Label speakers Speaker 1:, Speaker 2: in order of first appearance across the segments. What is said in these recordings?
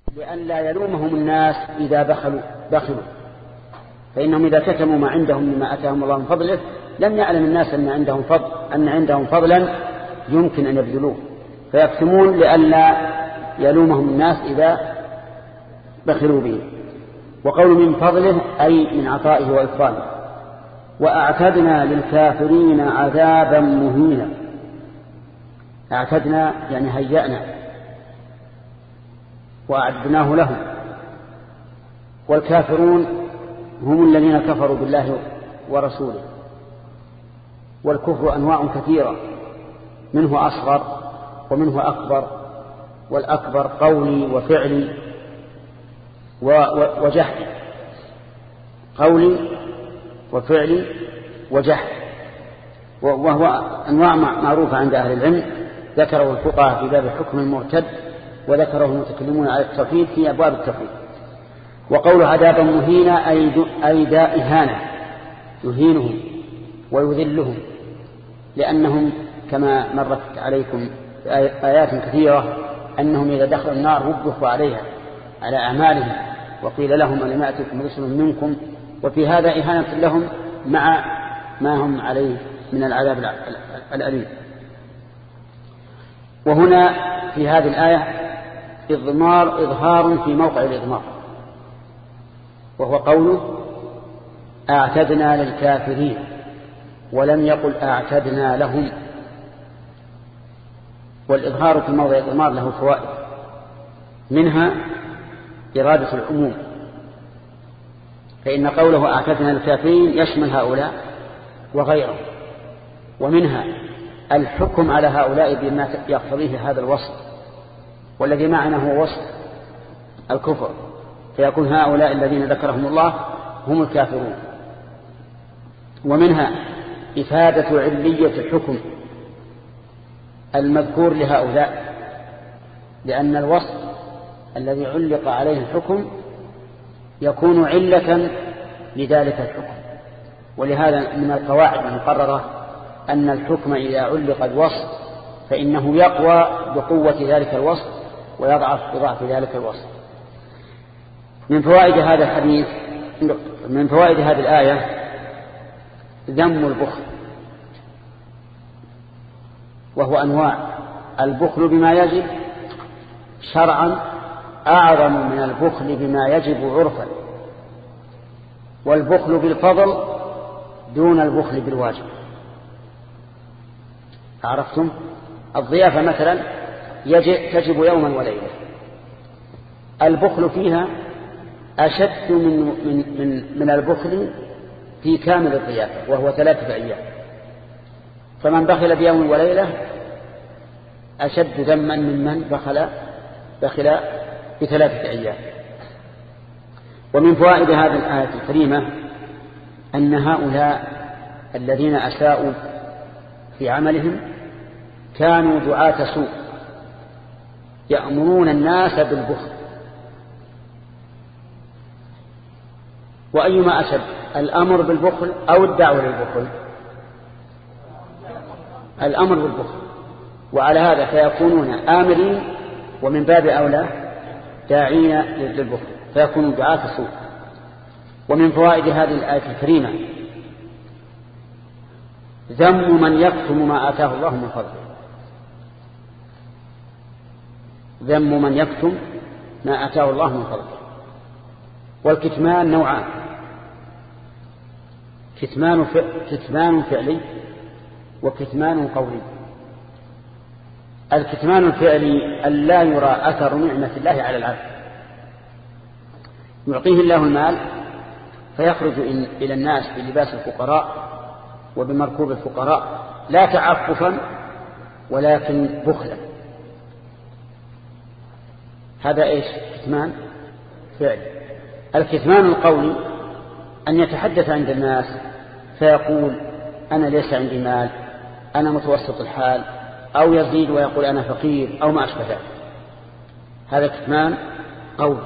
Speaker 1: لئلا يلومهم الناس إذا بخلوا، فإنهم إذا كتموا ما عندهم مما أتاهم الله من فضله لم يعلم الناس أن عندهم فضلا يمكن أن يبذلوه، فيكتمون لئلا يلومهم الناس إذا بخلوا به. وقول من فضله أي من عطائه وإفضاله. وأعتدنا للكافرين عذابا مهينا. أعتدنا يعني هيأنا وأعدناه لهم. والكافرون هم الذين كفروا بالله ورسوله. والكفر أنواع كثيرة، منه أصغر ومنه أكبر، والأكبر قولي وفعلي وجهل، قولي وفعلي وجهل، وهو أنواع معروفة عند أهل العلم، ذكره الفقهاء في باب حكم المرتد، وذكره المتكلمون على التوحيد في أبواب التوحيد. وقول عذابا مهينا أي داء إهانة، يهينهم ويذلهم، لأنهم كما مرت عليكم آيات كثيرة أنهم إذا دخلوا النار وبخوا عليها على أعمالهم، وقيل لهم ألم يأتكم رسل منكم، وفي هذا إهانة لهم مع ما هم عليه من العذاب الأليم. وهنا في هذه الآية إظهار في موقع الإضمار، وهو قوله أعتدنا للكافرين، ولم يقل أعتدنا لهم. والإظهار في موضع الإضمار له فوائد، منها إرادة العموم، فإن قوله أعتدنا للكافرين يشمل هؤلاء وغيرهم، ومنها الحكم على هؤلاء بما يقتضيه هذا الوصف، والذي معنا هو وصف الكفر، فيكون هؤلاء الذين ذكرهم الله هم الكافرون. ومنها إفادة علية الحكم المذكور لهؤلاء، لأن الوصف الذي علق عليه الحكم يكون علة لذلك الحكم. ولهذا من القواعد المقررة أن الحكم إذا علق الوصف فإنه يقوى بقوة ذلك الوصف ويضعف بضعف ذلك الوصف. من فوائد هذا الحديث، من فوائد هذه الآية ذم البخل، وهو أنواع. البخل بما يجب شرعا أعظم من البخل بما يجب عرفا، والبخل بالفضل دون البخل بالواجب. عرفتم؟ الضيافة مثلا تجب يوما وليلة، البخل فيها أشد من البخل في كامل الضيافة، وهو 3 أيام. فمن بخل بيوم وليلة أشد ذما ممن بخل ب3 أيام. ومن فوائد هذه الآية الكريمة أن هؤلاء الذين أساءوا في عملهم كانوا دعاة سوء يأمرون الناس بالبخل. وأيما أشد، الأمر بالبخل أو الدعوة للبخل؟ الأمر بالبخل. وعلى هذا فيكونون آمرين، ومن باب أولى داعين للبخل، فيكونوا دعاة سوء. ومن فوائد هذه الآية الكريمة ذم من يكتم ما آتاه الله من فضله. ذم من يكتم ما آتاه الله من فضله. والكتمان نوعان، كتمان فعلي وكتمان قولي. الكتمان الفعلي أن لا يرى أثر نعمة الله على العبد، يعطيه الله المال فيخرج إلى الناس بلباس الفقراء وبمركوب الفقراء، لا تعففا ولكن بخلا. هذا إيش؟ كتمان فعلي. الكتمان القولي أن يتحدث عند الناس فيقول أنا ليس عندي مال، أنا متوسط الحال، أو يزيد ويقول أنا فقير، أو ما أشبه ذلك. هذا كتمان قولي.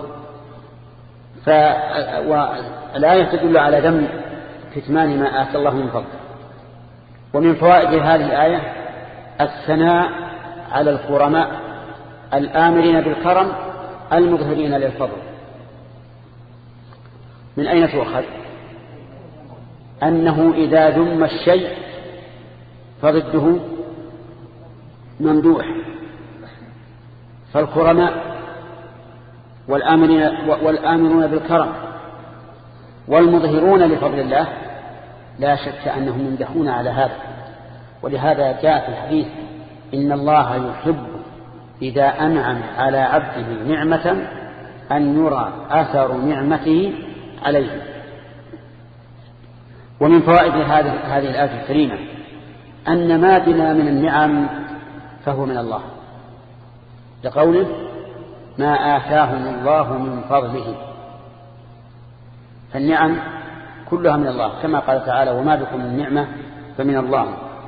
Speaker 1: والآية تدل على ذم كتمان ما آتى الله من فضله. ومن فوائد هذه الآية الثناء على الكرماء الآمرين بالكرم المظهرين للفضل. من أين تؤخذ؟ أنه إذا ذم الشيء فضده ممدوح، فالكرماء والآمرون بالكرم والمظهرون لفضل الله لا شك أنهم يمدحون على هذا. ولهذا جاء في الحديث إن الله يحب إذا أنعم على عبده نعمة أن يرى أثر نعمته عليه. ومن فوائد هذه الآية الكريمة أن ما بنا من النعم فهو من الله، لقوله ما آتاهم الله من فضله، فالنعم كلها من الله، كما قال تعالى وما بكم من نعمة فمن الله.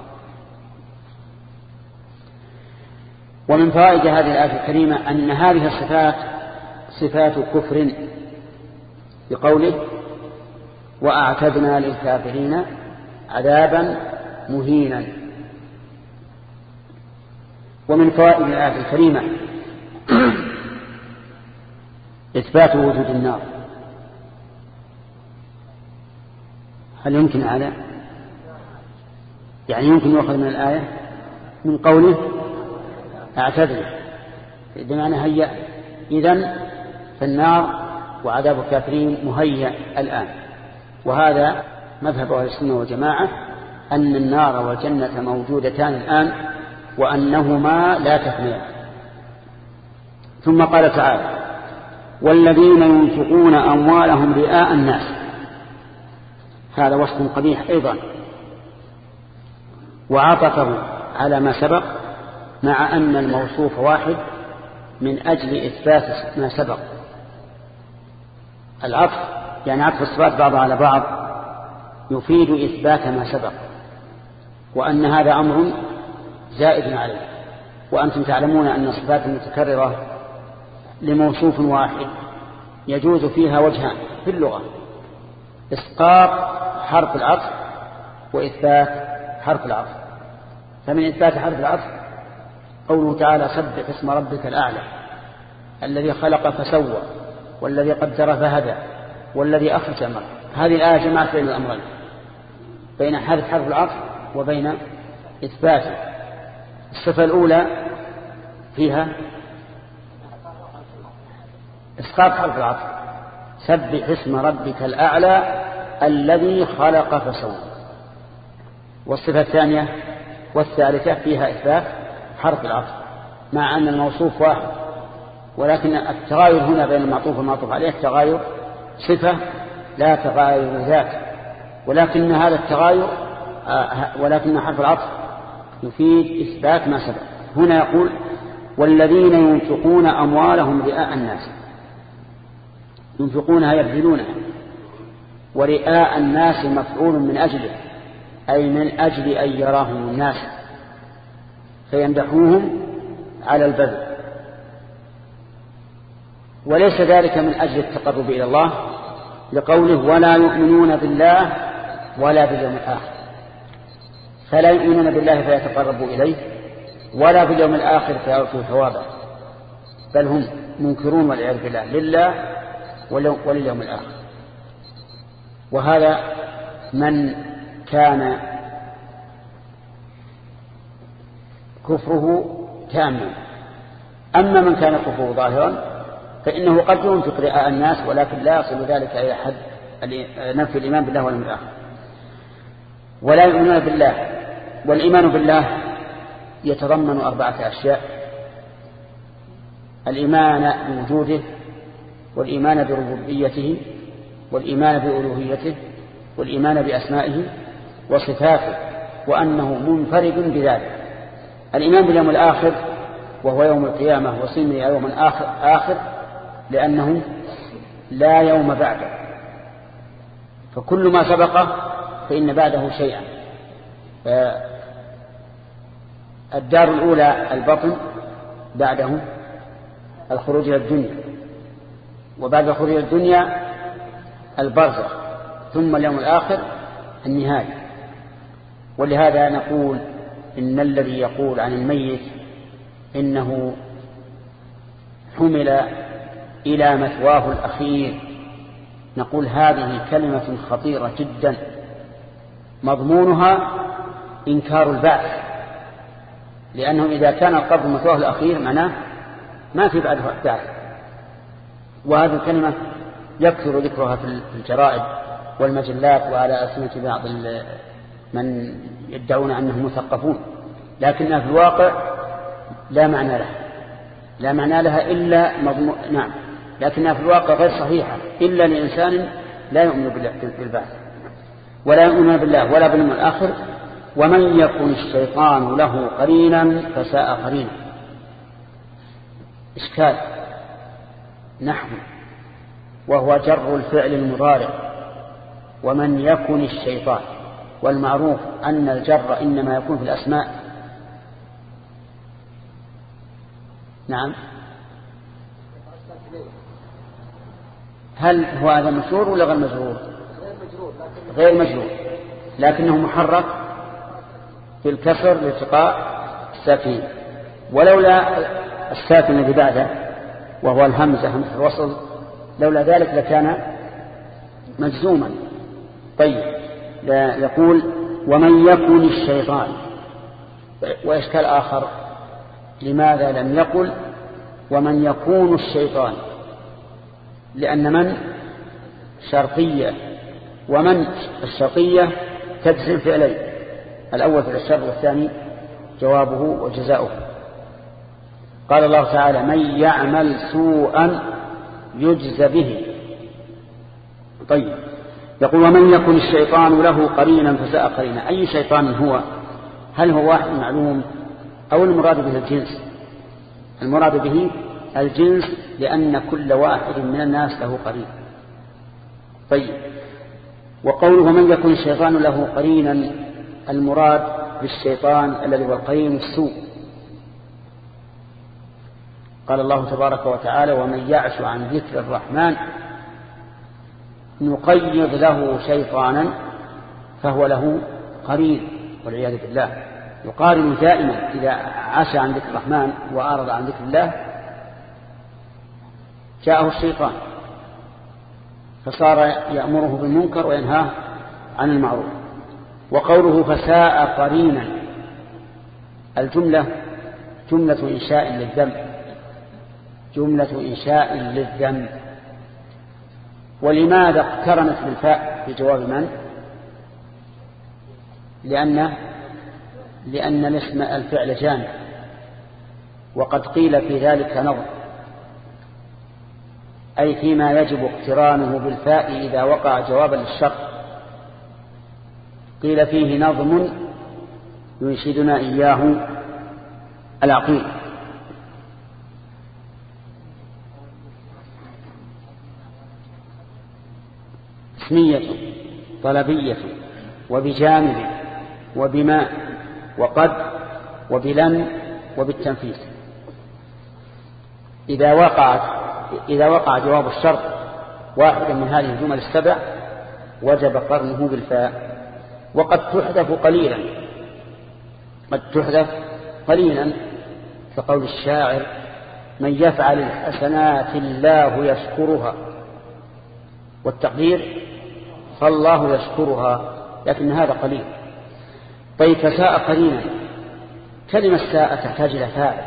Speaker 1: ومن فوائد هذه الآية الكريمة أن هذه الصفات صفات كفر، بقوله وأعتدنا للكافرين عذابا مهينا. ومن فوائد الآية الكريمة إثبات وجود النار. هل يمكن هذا؟ يعني يمكن يؤخذ من الآية من قوله أعتدنا بمعنى هيأ، إذن فالنار وعذاب الكافرين مهيأ الآن. وهذا مذهب أهل السنة والجماعة أن النار والجنة موجودتان الآن وأنهما لا تفنيان. ثم قال تعالى والذين ينفقون أموالهم رئاء الناس، هذا وصف قبيح أيضا، وعطفه على ما سبق مع أن الموصوف واحد من أجل إثبات ما سبق. العطف يعني عطف الصفات بعضها على بعض يفيد إثبات ما سبق، وأن هذا أمر زائد عليه. وأنتم تعلمون أن الصفات المتكررة لموصوف واحد يجوز فيها وجهان في اللغة: إسقاط حرف العطف وإثبات حرف العطف. فمن إثبات حرف العطف قوله تعالى سبح اسم ربك الأعلى الذي خلق فسوى والذي قدر فهدى والذي أخرج المرء. هذه الآية جمعت بين الأمرين، بين حرف العطف وبين إثباته. الصفة الأولى فيها إسقاط حرف العطف سبح اسم ربك الأعلى الذي خلق فسوى. والصفة الثانية والثالثة فيها إثبات حرف العطف مع أن الموصوف واحد، ولكن التغاير هنا بين المعطوف والمعطوف عليه التغاير صفة لا تغاير ذات، ولكن هذا التغاير ولكن حرف العطف يفيد إثبات ما سبق. هنا يقول والذين ينفقون أموالهم رئاء الناس، ينفقونها يبذلونها، ورئاء الناس مفعول من أجله، أي من أجل أن يراهم الناس فيمدحوهم على البذل، وليس ذلك من أجل التقرب إلى الله، لقوله ولا يؤمنون بالله ولا باليوم الآخر، فلا يؤمنون بالله فيتقربوا إليه ولا باليوم الآخر فيرجوا ثوابه، بل هم منكرون والعياذ بالله لله ولليوم الآخر. وهذا من كان كفره تاما. أما من كان كفره ظاهرا فإنه قد ينفق رئاء الناس ولكن لا يصل ذلك إلى حد نفي الإيمان بالله واليوم الآخر. ولا يؤمنون بالله، والإيمان بالله يتضمن 4 أشياء: الإيمان بوجوده، والإيمان بربوبيته، والإيمان بألوهيته، والإيمان بأسمائه وصفاته، وأنه منفرد بذلك. الإيمان باليوم الآخر وهو يوم القيامة وسمي يوم آخر لأنه لا يوم بعده، فكل ما سبقه فإن بعده شيئا. الدار الأولى البطن، بعده الخروج إلى الدنيا، وبعد الخروج إلى الدنيا البرزخ، ثم اليوم الآخر النهاية. ولهذا نقول إن الذي يقول عن الميت إنه حمل إلى مثواه الأخير. نقول هذه كلمة خطيرة جدا، مضمونها إنكار البعث، لأنه إذا كان القبر مثواه الأخير معناه ما في بعد بعث. وهذه الكلمة يكثر ذكرها في الجرائد والمجلات وعلى ألسنة بعض من يدعون أنهم مثقفون، لكنها في الواقع لا معنى لها إلا نعم، لكنها في الواقع غير صحيحة إلا لإنسان لا يؤمن بالبعث ولا يؤمن بالله ولا باليوم الآخر. ومن يكن الشيطان له قرينا فساء قرينا. إشكال نحو، وهو جر الفعل المضارع، ومن يكن الشيطان، والمعروف أن الجر إنما يكون في الأسماء. نعم، هل هو هذا مجرور ولا غير مجرور؟ غير مجرور، لكنه محرك في الكسر لالتقاء الساكنين، ولولا الساكن الذي بعده وهو الهمزة همزة الوصل لولا ذلك لكان مجزوما. طيب، يقول ومن يكن الشيطان. وإشكال آخر، لماذا لم يقل ومن يكون الشيطان؟ لأن من شرطية، ومن الشرطية تجزم فعلين، الأول في الشرط والثاني جوابه وجزاؤه. قال الله تعالى من يعمل سوءا يجز به. طيب، يقول ومن يكن الشيطان له قرينا فساء قرينا. أي شيطان هو؟ هل هو واحد معلوم أو المراد به الجنس؟ المراد به الجنس، لأن كل واحد من الناس له قرين. طيب، وقوله من يكن الشيطان له قرينا، المراد بالشيطان الذي هو القرين السوء. قال الله تبارك وتعالى ومن يعش عن ذكر الرحمن نقيض له شيطانا فهو له قرين، والعياذ بالله. يقارن دائما إذا عاش عن ذكر الرحمن وأعرض عن ذكر الله جاءه الشيطان فصار يأمره بالمنكر وينهاه عن المعروف. وقوله فساء قرينا، الجملة جملة إنشاء للذنب، جملة إنشاء للذنب. ولماذا اقترنت بالفاء في جواب من؟ لأن الاسم الفعل جامع، وقد قيل في ذلك نظم، أي فيما يجب اقترانه بالفاء إذا وقع جوابا للشرط. قيل فيه نظم ينشدنا إياه العقيل. اسمية طلبية وبجانب وبما وقد وبلن وبالتنفيذ. إذا وقع جواب الشرط واحدا من هذه الجمل السبع وجب قرنه بالفاء. وقد تحذف قليلا، قد تحذف قليلا، كقول الشاعر من يفعل الحسنات الله يشكرها، والتقدير فالله يشكرها، لكن هذا قليل. طيب، فساء قليلا، كلمة ساء تحتاج إلى فاعل.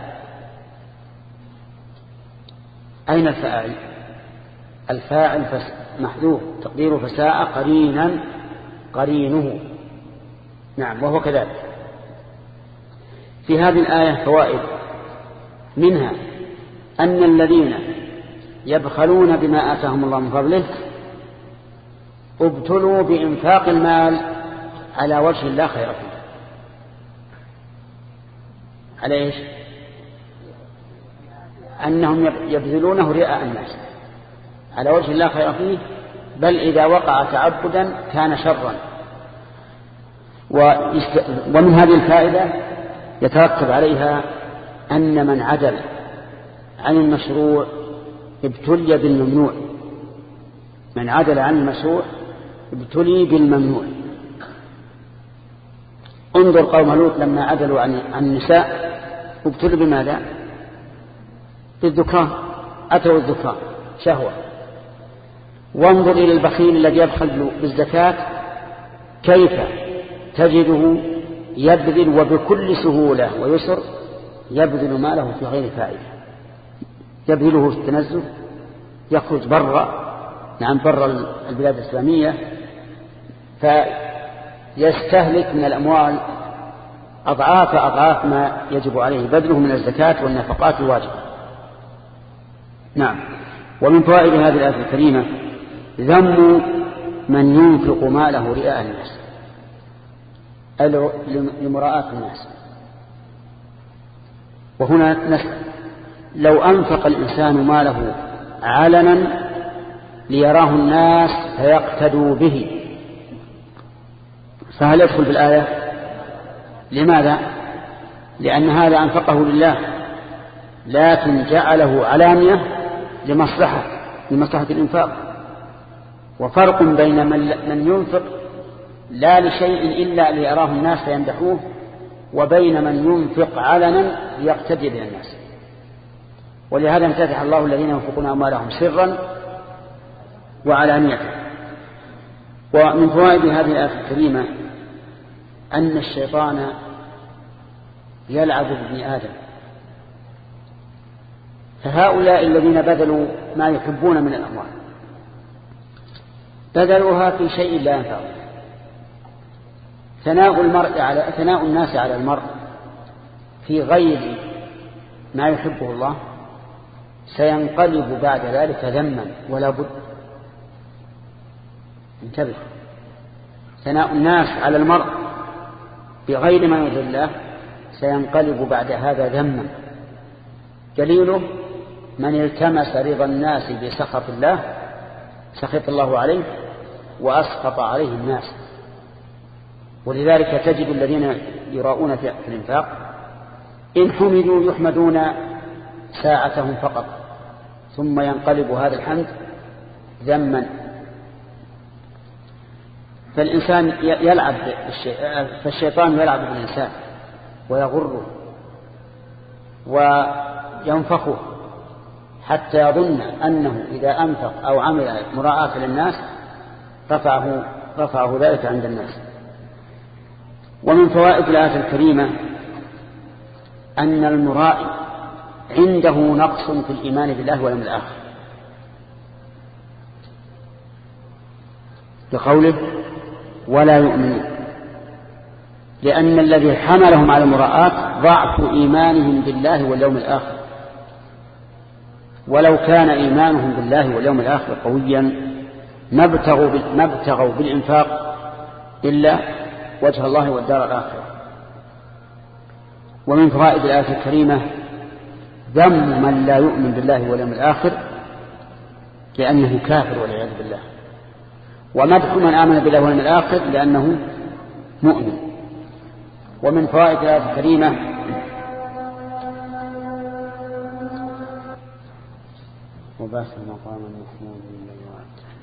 Speaker 1: أين الفاعل؟ الفاعل محذوف، تقديره فساء قرينا قرينه. نعم، وهو كذلك. في هذه الآية فوائد، منها أن الذين يبخلون بما آتاهم الله من فضله ابتلوا بإنفاق المال على وجه لا خير فيه. على إيش؟ أنهم يبذلونه رئاء الناس على وجه لا خير فيه، بل إذا وقع تعبدا كان شرا. ومن هذه الفائدة يترتب عليها أن من عدل عن المشروع ابتلي بالممنوع، من عدل عن المشروع ابتلي بالممنوع. انظر قوم لوط لما عدلوا عن النساء ابتلوا بماذا؟ بالذكران، أتوا الذكران شهوة. وانظر إلى البخيل الذي يبخل بالزكاة كيف تجده يبذل، وبكل سهولة ويسر يبذل ماله في غير فائدة، يبذله في التنزه، يخرج برا البلاد الإسلامية فيستهلك من الأموال أضعاف ما يجب عليه بذله من الزكاة والنفقات الواجبة. نعم. ومن فوائد هذه الآية الكريمة ذم من ينفق ماله رئاء الناس، لمراءة الناس. وهنا نسأل: لو أنفق الإنسان ماله علنا ليراه الناس فيقتدوا به فهل يدخل في الآية؟ لماذا؟ لأن هذا أنفقه لله، لكن جعله علانية لمصلحة الإنفاق. وفرق بين من ينفق لا لشيء إلا ليراه الناس فيمدحوه، وبين من ينفق علنا ليقتدي به الناس. ولهذا امتدح الله الذين ينفقون أموالهم سرا وعلانية. ومن فوائد هذه الآية الكريمة أن الشيطان يلعب بابن آدم، فهؤلاء الذين بذلوا ما يحبون من الأموال بذلوها في شيء لا ينفع. ثناء الناس على المرء في غير ما يحبه الله سينقلب بعد ذلك ذما ولا بد. انتبه، ثناء الناس على المرء بغير ما يرضي الله سينقلب بعد هذا ذما. دليله من التمس رضا الناس بسخط الله سخط الله عليه وأسخط عليه الناس. ولذلك تجد الذين يراؤون في الإنفاق إن حمدوا يحمدون ساعتهم فقط، ثم ينقلب هذا الحمد ذما. فالإنسان فالشيطان يلعب بالإنسان ويغره وينفخه حتى يظن أنه إذا أنفق أو عمل مراعاة للناس رفعه ذلك عند الناس. ومن فوائد الآية الكريمة أن المرائي عنده نقص في الإيمان بالله واليوم الآخر، بقوله ولا يؤمنون، لأن الذي حملهم على المراءة ضعف إيمانهم بالله واليوم الآخر. ولو كان إيمانهم بالله واليوم الآخر قويا ما ابتغوا بالإنفاق إلا وجه الله والدار الآخرة. ومن فوائد الآية الكريمة ذم من لا يؤمن بالله واليوم الآخر لأنه كافر والعياذ بالله، ومدح من آمن بالله واليوم الآخر لأنه مؤمن. ومن فوائد الآية الكريمة وباس المقام المحمود من الله.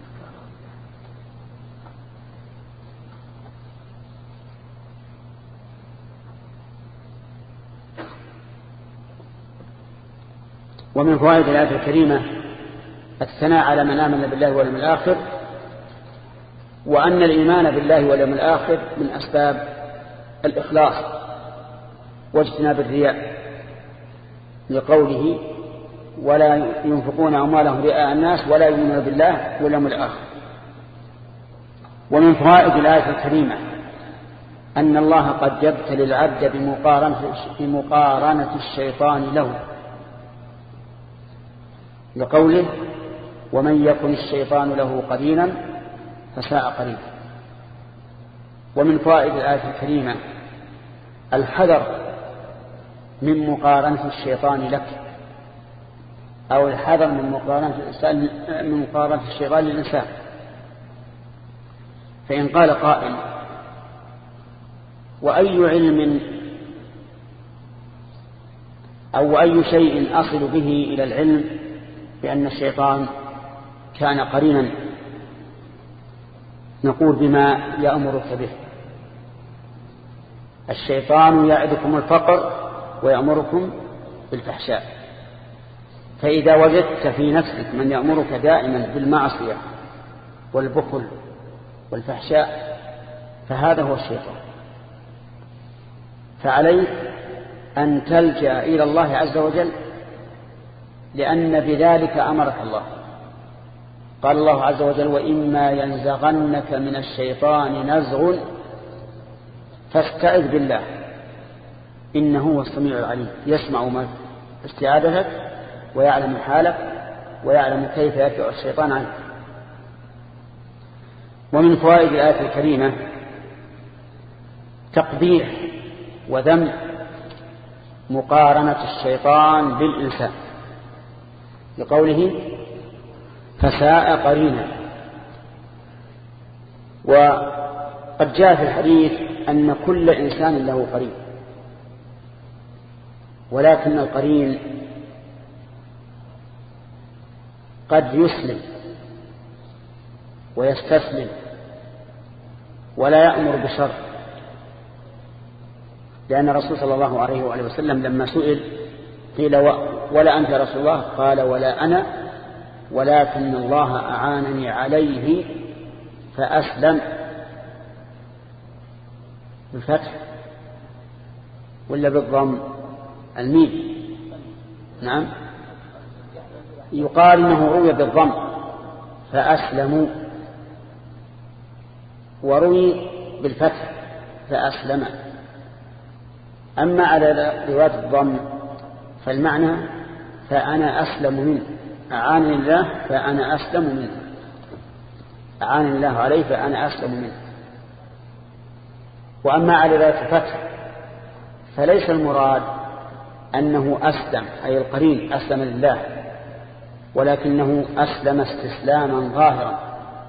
Speaker 1: ومن فوائد الآية الكريمة الثناء على من آمن بالله واليوم الآخر، وأن الإيمان بالله واليوم الآخر من أسباب الإخلاص واجتناب الرياء، لقوله ولا ينفقون أموالهم رئاء الناس ولا يؤمنون بالله واليوم الآخر. ومن فوائد الآية الكريمة أن الله قد يبتلي العبد بمقارنة الشيطان له، لقوله ومن يكن الشيطان له قرينا فساء قرينا. ومن فوائد الآية الكريمة الحذر من مقارنة الشيطان لك، أو الحذر من مقارنة الشيطان للإنسان. فإن قال قائل وأي علم أو أي شيء أصل به إلى العلم بأن الشيطان كان قرينا، نقول بما يأمرك به. الشيطان يعدكم الفقر ويأمركم بالفحشاء، فإذا وجدت في نفسك من يأمرك دائما بالمعصية والبخل والفحشاء فهذا هو الشيطان. فعليك أن تلجأ إلى الله عز وجل، لأن بذلك أمرك الله. قال الله عز وجل: وإما ينزغنك من الشيطان نزغ فاستعذ بالله إنه هو السميع العليم، يسمع ما استعاذتك ويعلم حالك ويعلم كيف يدفع الشيطان عنك. ومن فوائد الآية الكريمة تقبيح وذم مقارنة الشيطان بالإنسان، لقوله: فساء قرينا. وقد جاء في الحديث أن كل إنسان له قرين، ولكن القرين قد يسلم ويستسلم ولا يأمر بشر، لأن الرسول صلى الله عليه وآله وسلم لما سئل قيل: ولا أنت يا رسول الله؟ قال: ولا أنا، ولكن الله أعانني عليه فأسلم. بالفتح ولا بالضم؟ الميم. نعم، يقال إنه روي بالضم فأسلموا، وروي بالفتح فأسلم. أما على رواية الضم فالمعنى: فأنا أسلم منه، أعانني الله فأنا أسلم منه، أعانني الله عليه فأنا أسلم منه. وأما على رواية الفتح فليس المراد أنه أسلم أي القرين أسلم لله، ولكنه أسلم استسلاما ظاهرا،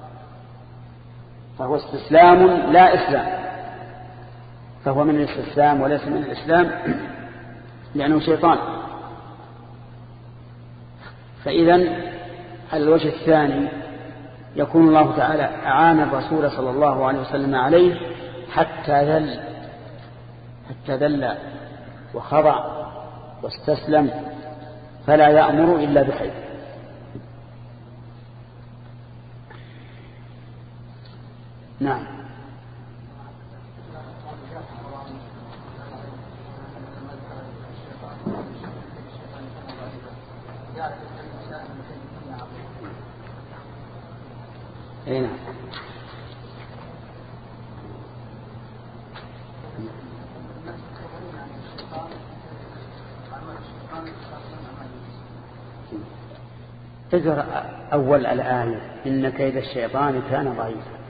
Speaker 1: فهو استسلام لا إسلام، فهو من الاستسلام وليس من الإسلام، لأنه شيطان. فإذا على الوجه الثاني يكون الله تعالى أعان الرسول صلى الله عليه وسلم عليه حتى ذل وخضع واستسلم، فلا يأمر إلا بخير. نعم. نعم. تقرأ أول الآية: إن كيد الشيطان كان ضعيفا.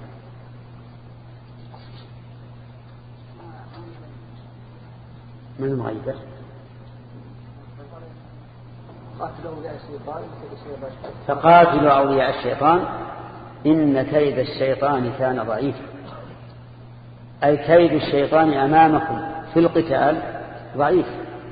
Speaker 1: من المغيبة؟ فقاتلوا أولياء الشيطان إن كيد الشيطان كان ضعيفا، أي كيد الشيطان أمامكم في القتال ضعيف،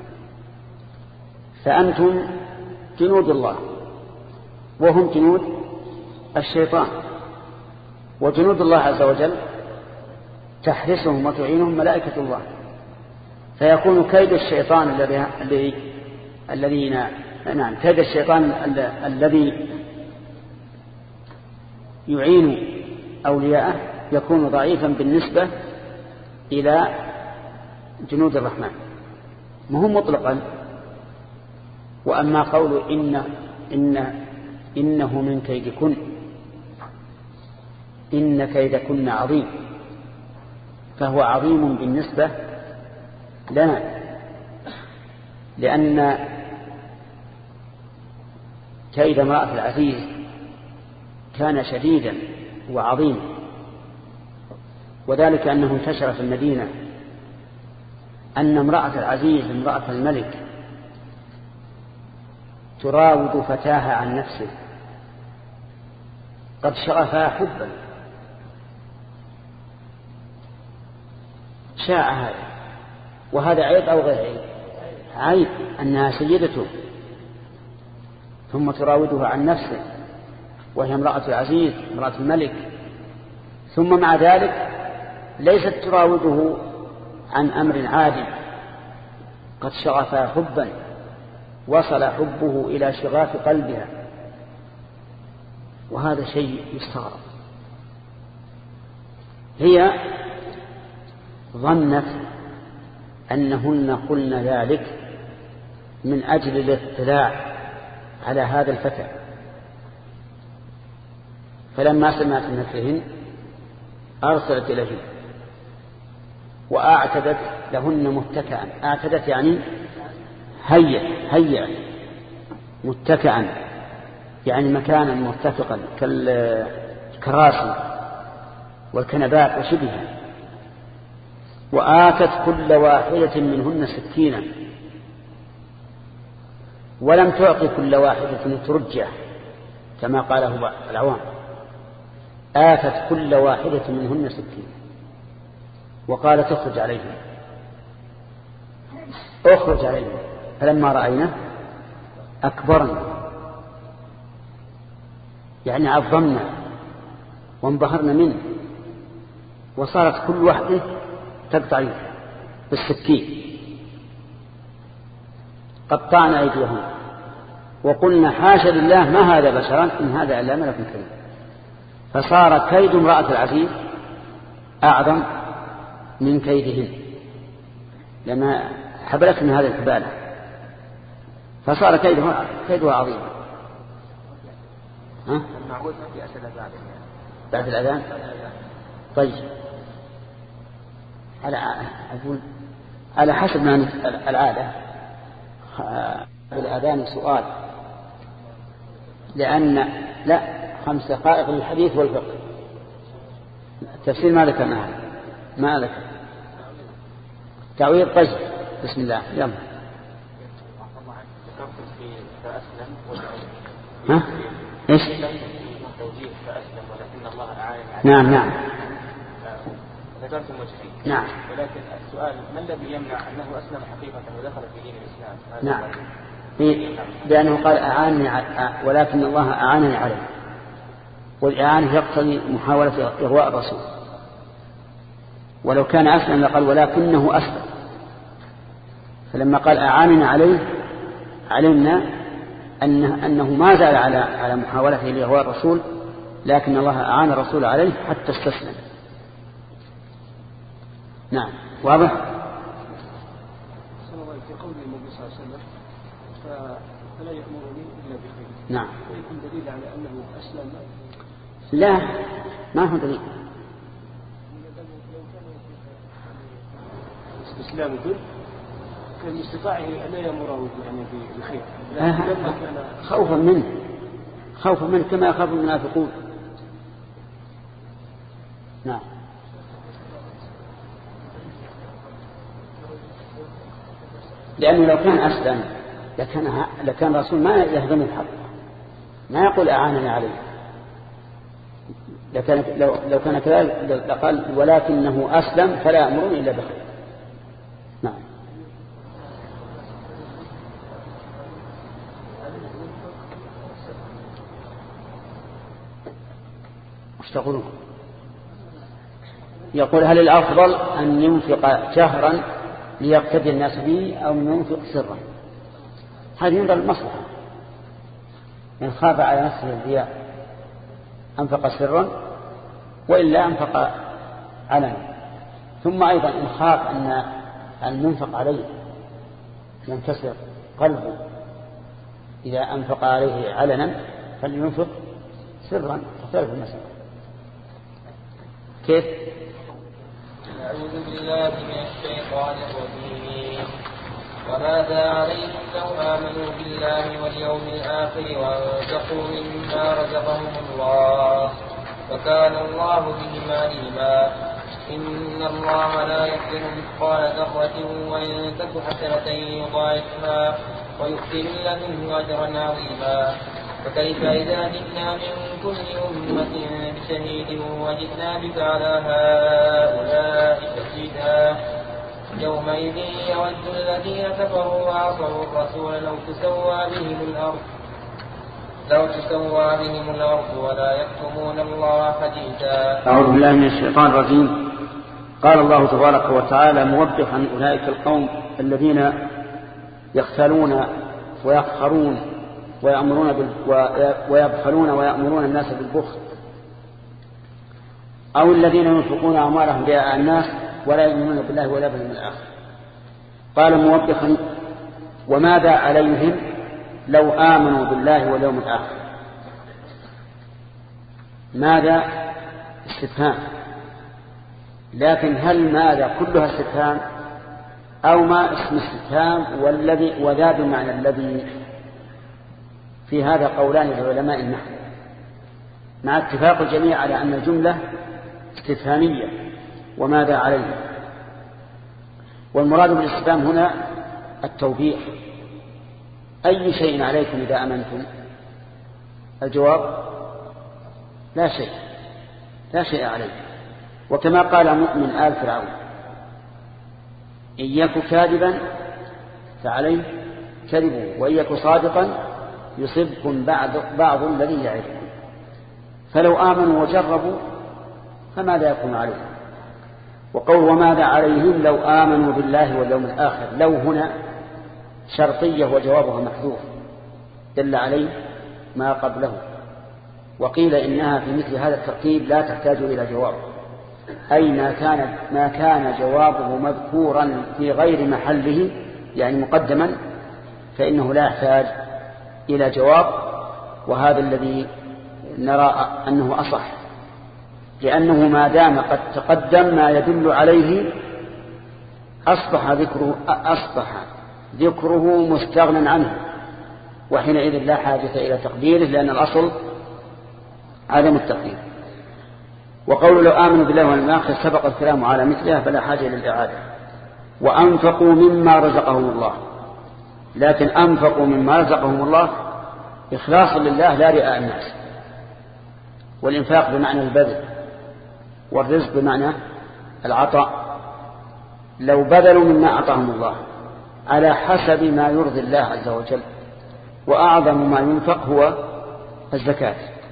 Speaker 1: فأنتم جنود الله وهم جنود الشيطان، وجنود الله عز وجل تحرسهم وتعينهم ملائكة الله، فيكون كيد الشيطان كيد الشيطان الذي يعين أولياءه يكون ضعيفا بالنسبة إلى جنود الرحمن، مهم مطلقا. وأما قول إنه من كيدكن، إن كيدكن عظيم، فهو عظيم بالنسبة لنا، لأن كيد امرأة العزيز كان شديدا وعظيما، وذلك أنه انتشر في المدينة أن امرأة العزيز امرأة الملك تراود فتاها عن نفسه، قد شغفها حبا. شاع هذا، وهذا عيب أو غير عيب؟ عيب أنها سيدته ثم تراودها عن نفسه وهي امرأة العزيز امرأة الملك، ثم مع ذلك ليست تراوده عن أمر عادي، قد شغفها حبا وصل حبه إلى شغاف قلبها، وهذا شيء يستغرب. هي ظنت أنهن قلن ذلك من أجل الاطلاع على هذا الفتى، فلما سمعت مثلهن أرسلت إليهن وأعتدت لهن متكئا. أعتدت يعني هيئ متكئا، يعني مكانا مرتفقا كالكراسي والكنبات وشبهها. وآتت كل واحدة منهن سكينا، ولم تعطي كل واحدة ترجع كما قاله العوام. آتت كل واحدة منهن سكينا وقالت اخرج عليهم، اخرج عليهم. فلما رأينا أكبرنا، يعني عظمنا وانبهرنا منه، وصارت كل واحدة تقطع بالسكين. قطعنا أيديهم وقلنا حاشا لله ما هذا بشرا إن هذا إلا ملك كريم. فصار كيد امرأة العزيز أعظم من كيدهن، لما حبلت من هذه الحبالة، فصار كيدها عظيما.
Speaker 2: المعبود في أسئلة
Speaker 1: بعد الأذان. طيب، على حسب ما العادة الأذان سؤال، لأن 5 دقائق للحديث والفقه. التفسير ما ذكرنا، ما ذكر تعويض. طيب بسم الله يلا. ها ايش؟ نعم
Speaker 2: ذكرتم وجهين.
Speaker 1: نعم.
Speaker 2: ولكن السؤال ما الذي يمنع أنه أسلم حقيقة ودخل في دين الإسلام؟
Speaker 1: نعم، لأنه قال أعانني ولكن الله أعانني عليه، والإعانة يقتضي محاولة إغواء الرسول. ولو كان أسلم لقال ولكنه أسلم، فلما قال أعاننا عليه علمنا أنه ما زال على محاولته لإغواء الرسول، لكن الله أعان الرسول عليه حتى استسلم. نعم واضح.
Speaker 2: في قول النبي صلى الله عليه وسلم فلا يأمرني إلا بخير.
Speaker 1: نعم.
Speaker 2: ويكون دليل على أنه أسلم؟
Speaker 1: لا، ما هو دليل.
Speaker 2: استسلام كل كان استطاعه أن لا يأمره يعني بخير،
Speaker 1: خوفا منه كما يخاف المنافقون. نعم. لأنه لو كان أسلم لكان الرسول ما يهضم الحق، ما يقول أعانني عليه. لو كان كذلك لقال ولكنه أسلم فلا يأمرني إلا بخير. نعم. وش تقولون؟ يقول هل الأفضل أن ينفق جهرا ليقتدي الناس به أو ينفق سرا؟ هذه ينظر المصلحة. إن خاف على نفسه الرياء أنفق سرا، وإلا أنفق علنا. ثم أيضا إن خاف أن المنفق عليه ينكسر قلبه إذا أنفق عليه علنا فلينفق سرا. تختلف المسألة. كيف؟
Speaker 3: أعوذ بالله من الشيطان الرجيم. وماذا عليهم لو آمنوا بالله واليوم الآخر وانفقوا مما رزقهم الله وكان الله بهم عليما. إن الله لا يظلم مثقال ذرة وإن تك حسنة يضاعفها ويؤتي من لدنه أجرا عظيما. فكيف إذا جئنا من كل أمة بشهيد وجئنا بك على هؤلاء شهيدا يومئذ يود الذين كفروا وعصوا الرسول لو تسوى بهم الأرض ولا يكتمون الله حديثا.
Speaker 1: أعوذ بالله من الشيطان الرجيم. قال الله تبارك وتعالى موبخا أولئك القوم الذين يختالون ويفخرون ويبخلون ويأمرون الناس بالبخل، أو الذين ينفقون أموالهم رئاء الناس ولا يؤمنون بالله ولا باليوم الآخر. قال موبخا: وماذا عليهم لو آمنوا بالله واليوم الآخر؟ ماذا استفهام، لكن هل ماذا كلها استفهام أو ما اسم استفهام والذي وذا بمعنى الذي؟ في هذا قولان لعلماء النحو، مع اتفاق الجميع على أن الجملة استفهامية وماذا عليهم. والمراد بالاستفهام هنا التوبيخ: أي شيء عليكم إذا أمنتم؟ الجواب: لا شيء، لا شيء عليكم. وكما قال مؤمن آل فرعون: إن يك كاذبا فعليه كذبه وإن يك صادقا يصبكم بعض الذي يعدكم. فلو آمنوا وجربوا فماذا يكون عليهم؟ وقول وماذا عليهم لو آمنوا بالله واليوم الآخر، لو هنا شرطية وجوابها محذوف دل عليه ما قبله. وقيل إنها في مثل هذا الترتيب لا تحتاج إلى جواب، أي ما كان جوابه مذكورا في غير محله يعني مقدما فإنه لا يحتاج إلى جواب. وهذا الذي نرى أنه أصح، لأنه ما دام قد تقدم ما يدل عليه أصبح ذكره مستغنى عنه، وحينئذ لا حاجة إلى تقديره لأن الأصل عدم التقدير. وقول لو آمنوا بالله واليوم الآخر سبق الكلام على مثلها فلا حاجة للإعادة. وأنفقوا مما رزقهم الله، لكن أنفقوا مما رزقهم الله إخلاصا لله لا رئاء الناس. والإنفاق بمعنى البذل، والرزق بمعنى العطاء. لو بذلوا مما أعطاهم الله على حسب ما يرضي الله عز وجل، وأعظم ما ينفق هو الزكاة،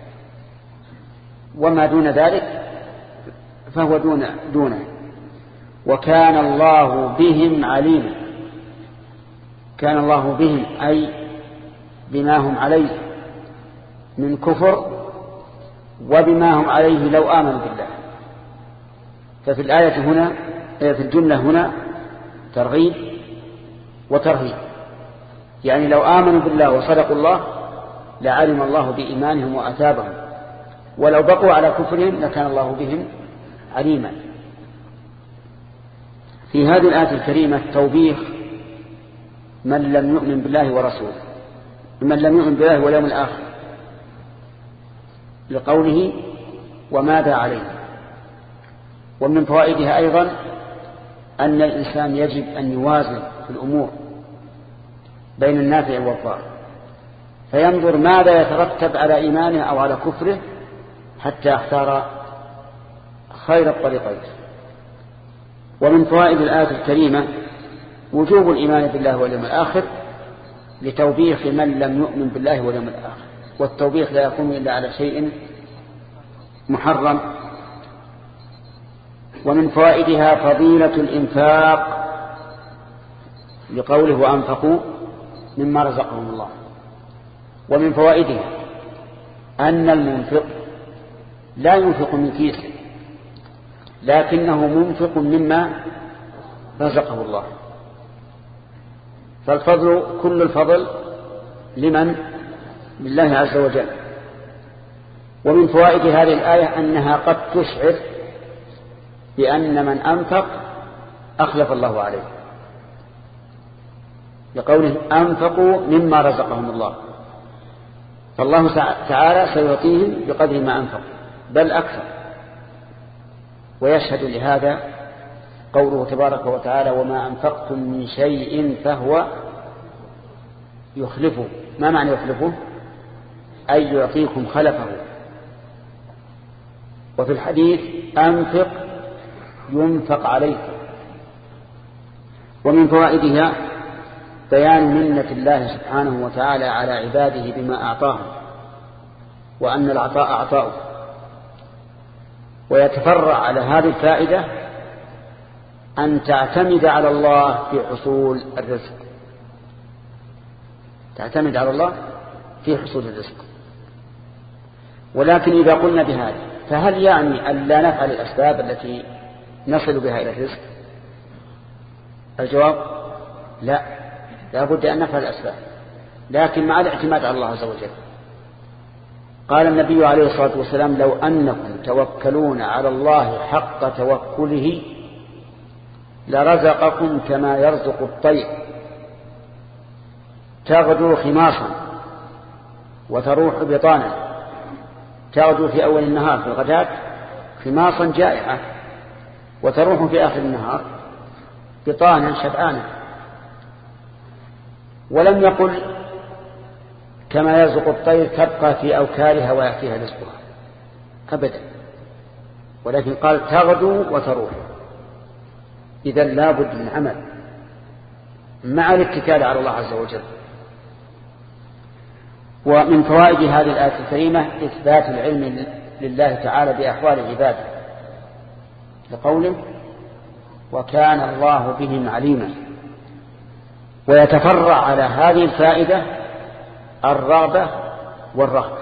Speaker 1: وما دون ذلك فهو دونه. وكان الله بهم عليما، كان الله بهم أي بما هم عليه من كفر وبما هم عليه لو آمنوا بالله. ففي الآية هنا في الجملة هنا ترغيب وترهيب، يعني لو آمنوا بالله وصدقوا الله لعلم الله بإيمانهم وأثابهم، ولو بقوا على كفرهم لكان الله بهم عليما. في هذه الآية الكريمة توبيخ من لم يؤمن بالله ورسوله، من لم يؤمن بالله واليوم الآخر، لقوله وماذا عليه. ومن فوائدها أيضا أن الإنسان يجب أن يوازن في الأمور بين النافع والضار، فينظر ماذا يترتب على إيمانه أو على كفره حتى يختار خير الطريقين. ومن فوائد الآية الكريمة وجوب الإيمان بالله واليوم الآخر لتوبيخ من لم يؤمن بالله واليوم الآخر، والتوبيخ لا يكون إلا على شيء محرم. ومن فوائدها فضيلة الإنفاق لقوله وأنفقوا مما رزقهم الله. ومن فوائدها أن المنفق لا ينفق من كيسه، لكنه منفق مما رزقه الله، فالفضل كل الفضل لمن؟ لله عز وجل. ومن فوائد هذه الآية أنها قد تشعر بأن من أنفق أخلف الله عليه، لقوله أنفقوا مما رزقهم الله، فالله تعالى سيعطيهم بقدر ما أنفق بل أكثر. ويشهد لهذا قوله تبارك وتعالى وما أنفقتم من شيء فهو يخلفه. ما معنى يخلفه؟ أي يعطيكم خلفه. وفي الحديث أنفق ينفق عليك. ومن فوائدها بيان منة الله سبحانه وتعالى على عباده بما أعطاهم، وأن العطاء عطاؤه. ويتفرع على هذه الفائدة أن تعتمد على الله في حصول الرزق، تعتمد على الله في حصول الرزق. ولكن إذا قلنا بهذا فهل يعني أن لا نفعل الأسباب التي نصل بها إلى الرزق؟ الجواب لا بد أن نفعل الأسباب، لكن مع الاعتماد على الله عز وجل. قال النبي عليه الصلاة والسلام لو أنكم توكلون على الله حق توكله لرزقكم كما يرزق الطير تغدو خماصا وتروح بطانا. تغدو في أول النهار في الغداة خماصا جائعة، وتروح في آخر النهار بطانا شبعانا. ولم يقل كما يرزق الطير تبقى في أوكارها ويأتيها رزقها أبدا، ولكن قال تغدو وتروح. إذن لا بد من عمل مع الاتكال على الله عز وجل. ومن فوائد هذه الآية الكريمة إثبات العلم لله تعالى بأحوال عباده، لقوله وكان الله بهم عليما. ويتفرع على هذه الفائدة الرغبة والرهبة.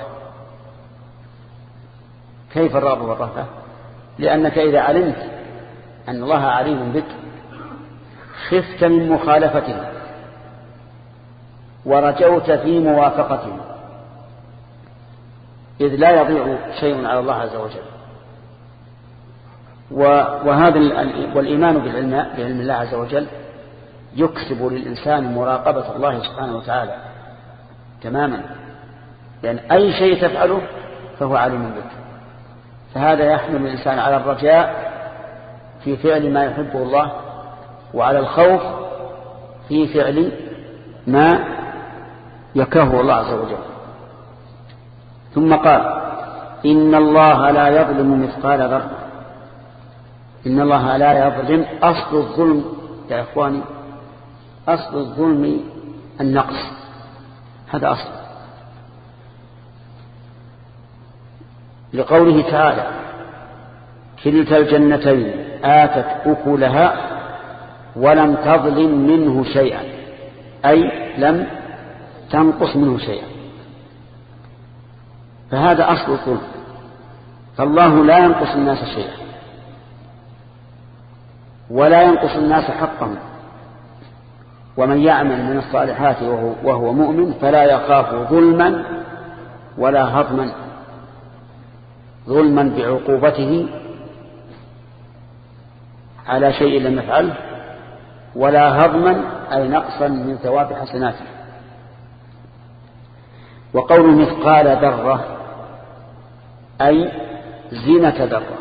Speaker 1: كيف الرغبة والرهبة؟ لأنك إذا علمت أن الله عليم بك خفت من مخالفته ورجوت في موافقته، إذ لا يضيع شيء على الله عز وجل. وهذا والإيمان بعلم الله عز وجل يكسب للإنسان مراقبة الله سبحانه وتعالى تماما، لأن أي شيء تفعله فهو عليم بك. فهذا يحمل الإنسان على الرجاء في فعل ما يحبه الله، وعلى الخوف في فعل ما يكرهه الله عز وجل. ثم قال إن الله لا يظلم مثقال ذرة. إن الله لا يظلم. أصل الظلم يا إخواني، أصل الظلم النقص، هذا أصل. لقوله تعالى كلتا الجنتين آتت أكلها ولم تظلم منه شيئا، أي لم تنقص منه شيئا. فهذا أصل الظلم. فالله لا ينقص الناس شيئا ولا ينقص الناس حقهم. ومن يعمل من الصالحات وهو مؤمن فلا يخاف ظلما ولا هضما. ظلما بعقوبته على شيء لم يفعله، ولا هضما أي نقصا من ثواب حسناته. وقول مثقال ذرة أي زينة ذرة.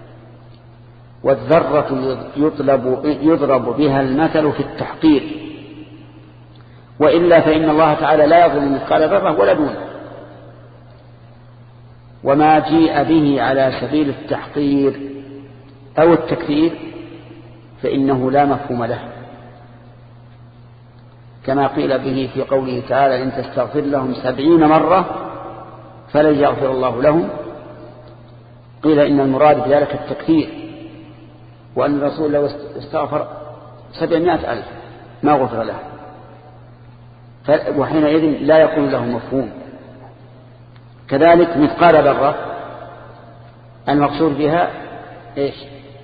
Speaker 1: والذرة يضرب بها المثل في التحقير، وإلا فإن الله تعالى لا يظلم مثقال ذرة ولا دونه. وما جيء به على سبيل التحقير أو التكثير فإنه لا مفهوم له، كما قيل به في قوله تعالى إن تستغفر لهم 70 مرة فلن يغفر الله لهم. قيل إن المراد بذلك التكثير، وأن الرسول لو استغفر 700,000 ما غفر له، وحينئذ لا يكون له مفهوم. كذلك مثقال ذرة المقصود بها إيش؟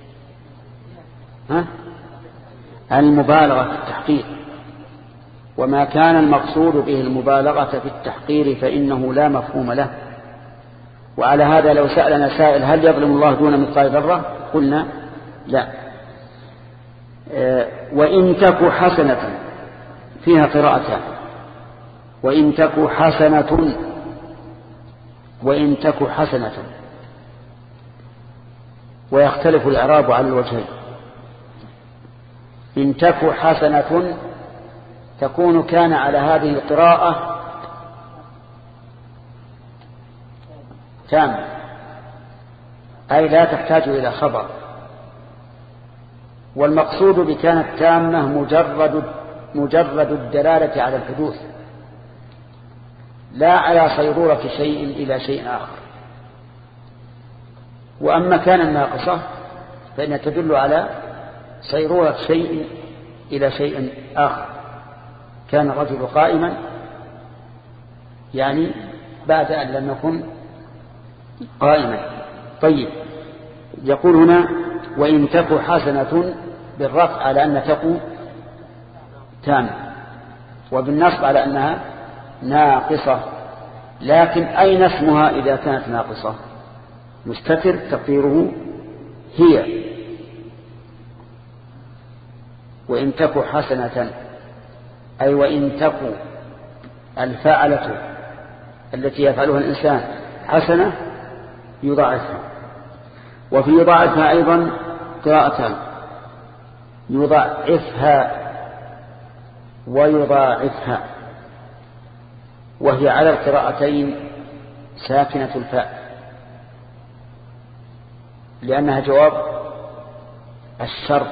Speaker 1: المبالغة في التحقير. وما كان المقصود به المبالغة في التحقير فإنه لا مفهوم له. وعلى هذا لو سألنا سائل هل يظلم الله دون مثقال ذرة قلنا لا. وإن تك حسنة فيها قراءتان، وإن تك حسنة، وإن تك حسنة، ويختلف الإعراب على الوجهين. إن تك حسنة تكون كان على هذه القراءة تامة، أي لا تحتاج إلى خبر. والمقصود بكانت تامة مجرد الدلالة على الحدوث، لا على صيرورة شيء إلى شيء آخر. وأما كان ناقصة فإنها تدل على صيرورة شيء إلى شيء آخر. كان الرجل قائما يعني بعد أن لم يكن قائما. طيب، يقول هنا وإن تك حسنة بالرفع على أن تكو تام، وبالنصب على أنها ناقصة. لكن أين اسمها إذا كانت ناقصة؟ مستتر تقديره هي. وإن تك حسنة أي وإن تك الفعلة التي يفعلها الإنسان حسنة يضاعفها. وفي يضاعفها أيضا قراءتان، يضاعفها ويضاعفها، وهي على القراءتين ساكنة الفاء، لأنها جواب الشرط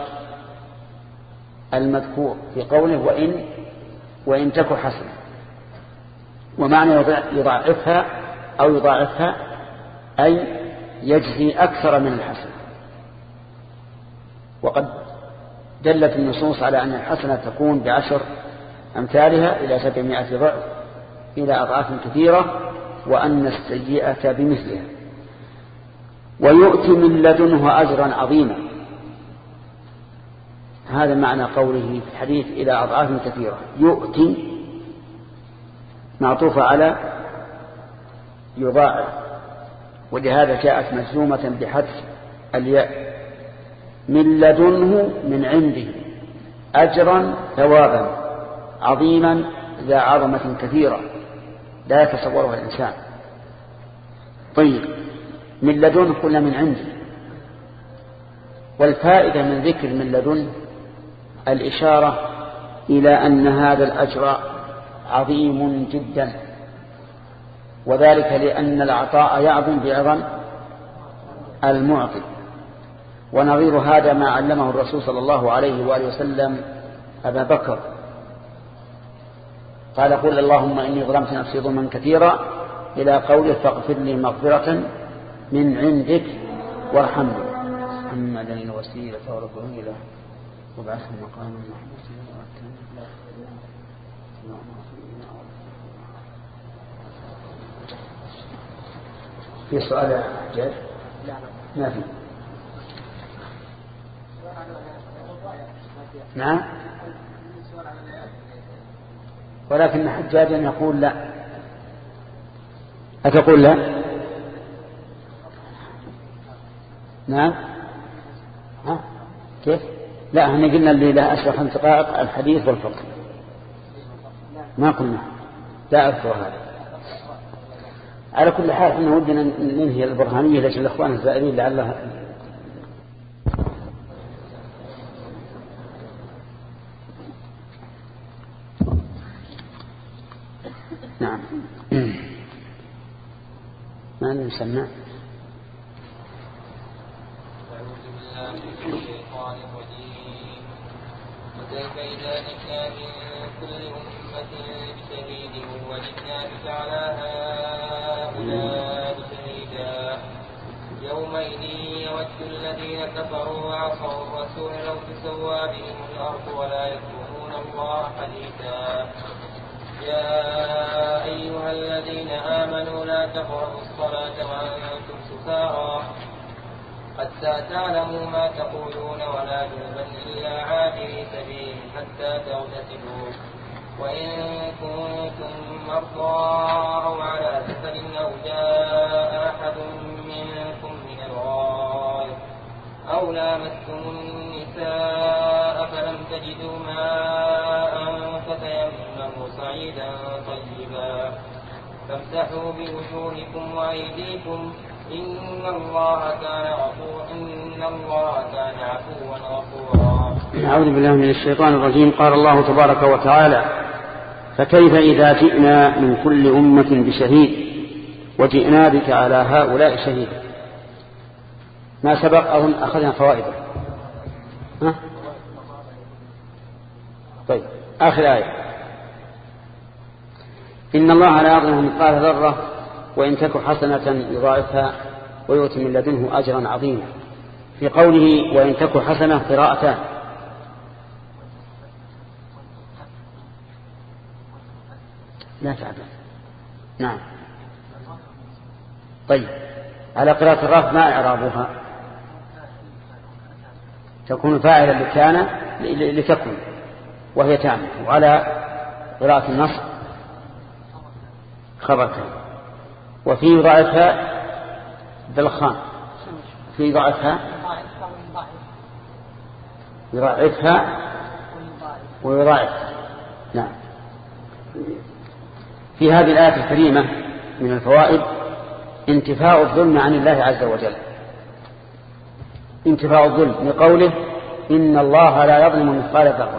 Speaker 1: المذكور في قوله وإن تك حسنة. ومعنى يضاعفها أو يضاعفها أي يجزي أكثر من الحسنة. وقد دلت النصوص على أن الحسنة تكون ب10 أمثالها إلى 700 ضعف إلى أضعاف كثيرة، وأن السيئة بمثلها. ويؤتي من لدنه أجرا عظيما، هذا معنى قوله في الحديث إلى أضعاف كثيرة. يؤتي معطوفة على يضاعف، ولهذا جاءت مجزومة بحذف الياء. من لدنه من عنده أجرا ثوابا عظيما ذا عظمة كثيرة لا يتصورها الإنسان. طيب، من لدنه قلنا من عنده، والفائدة من ذكر من لدنه الإشارة إلى أن هذا الأجر عظيم جدا، وذلك لأن العطاء يعظم بعظم المعطي. ونظير هذا ما علمه الرسول صلى الله عليه وآله وسلم أبا بكر، قال قل اللهم إني ظلمت نفسي ظلما كثيرا إلى قوله فاغفر لي مغفرة من عندك وارحمني. أما لنا الوسيلة وربه إله وبعثه مقام محمود. في سؤال يا حجاج؟ ما في. نعم، ولكن حجاجا يقول لا. أتقول لا؟ نعم. ها؟ كيف؟ لا، احنا قلنا اللي لا أشبه 5 دقائق الحديث والفقه، ما قلنا لا أذكر هذا. على كل حال احنا ودنا ننهي البرهانية لأجل الأخوان الزائرين لعلها. نعم. ما نسمع.
Speaker 3: أعوذ بالله من الشيطان الرجيم. وكيف إذا جئنا من كل أمة بشهيد وجئنا بك على هؤلاء شهيدا يومئذ يود الذين كفروا وعصوا الرسول لو تسوى بهم الأرض ولا يكتمون الله حديثا. يا أيها الذين آمنوا لا تقربوا الصلاة وأنتم سكارى حتى تعلموا ما تقولون ولا جنبا إلا عابري سبيل حتى تغتسلوا وإن كنتم مرضى أو على سفر أو جاء أحد منكم من الغائط أو لامستم النساء فلم تجدوا ماء فتيمموا صعيدا طيبا فامسحوا بوجوهكم وأيديكم إن الله كان عفوا غفورا.
Speaker 1: أعوذ بالله من الشيطان الرجيم. قال الله تبارك وتعالى فكيف إذا جئنا من كل أمة بشهيد وجئنا بك على هؤلاء شهيدا. ما سبق أظن أخذنا فوائده. طيب، آخر آية إن الله لا يظلم مثقال ذرة وإن تك حسنة يضاعفها ويؤتي من لدنه أجرا عظيما. في قوله وإن تك حسنة قراءتان، لا تعبث نعم. طيب على قراءة الرفع ما إعرابها؟ تكون فاعلا لكان لتكن وهي تامة. وعلى قراءة النصب خبر كان. وفي ضعفها بالخان، في ضعفها يضاعفها ويضاعفها. نعم. في هذه الآية الكريمة من الفوائد انتفاء الظلم عن الله عز وجل، انتفاء الظلم لقوله إن الله لا يظلم مثقال ذرة.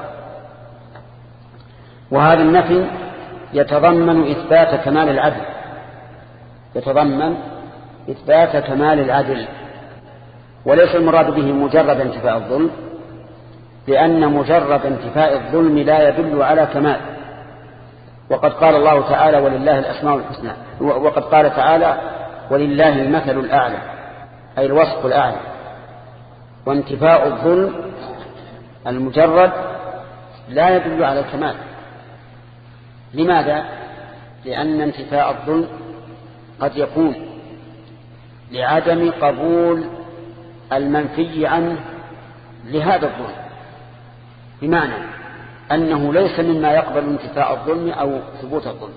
Speaker 1: وهذا النفي يتضمن إثبات كمال العدل، يتضمن إثبات كمال العدل، وليس المراد به مجرد انتفاء الظلم، لأن مجرد انتفاء الظلم لا يدل على كمال. وقد قال الله تعالى ولله الأسماء الحسنى، وقد قال تعالى ولله المثل الأعلى، أي الوصف الأعلى. وانتفاء الظلم المجرد لا يدل على الكمال. لماذا؟ لأن انتفاء الظلم قد يكون لعدم قبول المنفي عنه لهذا الظلم، بمعنى أنه ليس مما يقبل انتفاء الظلم أو ثبوت الظلم.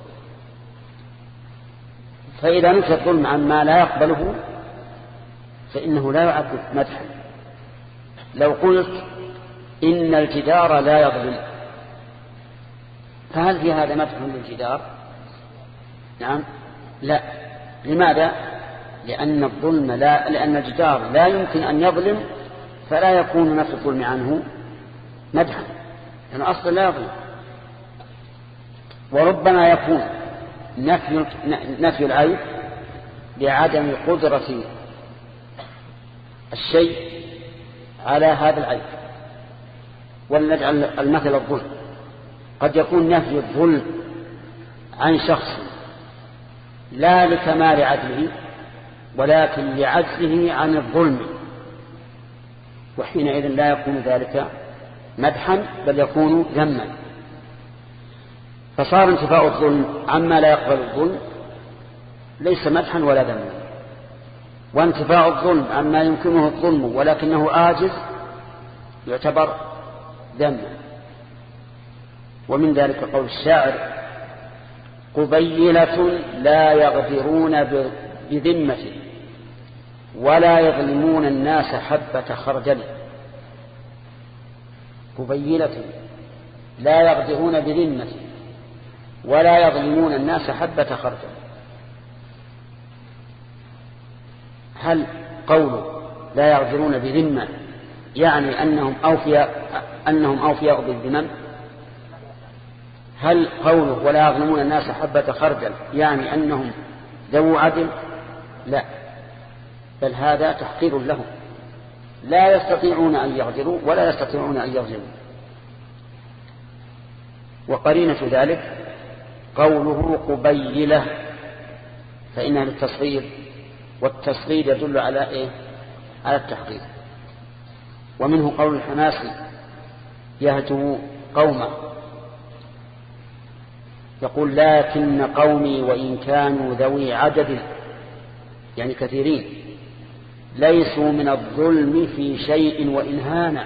Speaker 1: فإذا نفى الظلم عما لا يقبله فإنه لا يعد مدحا. لو قلت إن الجدار لا يظلم، فهل في هذا مدح للجدار؟ نعم. لا. لماذا؟ لأن الظلم لأن الجدار لا يمكن أن يظلم، فلا يكون نفي الظلم عنه مدحا، لأنه يعني أصلا لا يظلم. وربما يكون نفي العيب لعدم قدرة الشيء على هذا العيب. ولنجعل المثل الظلم، قد يكون نفي الظلم عن شخص لا لكمال عدله ولكن لعجزه عن الظلم، وحينئذ لا يكون ذلك مدحا بل يكون ذما. فصار انتفاء الظلم عما لا يقبل الظلم ليس مدحا ولا ذما، وانتفاء الظلم عما يمكنه الظلم ولكنه عاجز يعتبر ذما. ومن ذلك قول الشاعر قبيلة لا يغدرون بذمة ولا يظلمون الناس حبة خردل. قبيلة لا يغدرون بذمة ولا يظلمون الناس حبة خردل. هل قوله لا يغدرون بذمة يعني أنهم أوفياء بالذمم؟ هل قوله ولا يظلمون الناس حبة خردل يعني أنهم ذو عدل؟ لا، بل هذا تحقير لهم، لا يستطيعون أن يغدروا ولا يستطيعون أن يظلموا. وقرينة ذلك قوله قبيلة فإنها للتصغير، والتصغير يدل على إيه؟ على التحقير. ومنه قول الحماسي يهتو قومه يقول لكن قومي وإن كانوا ذوي عدد، يعني كثيرين، ليسوا من الظلم في شيء وإن هانا،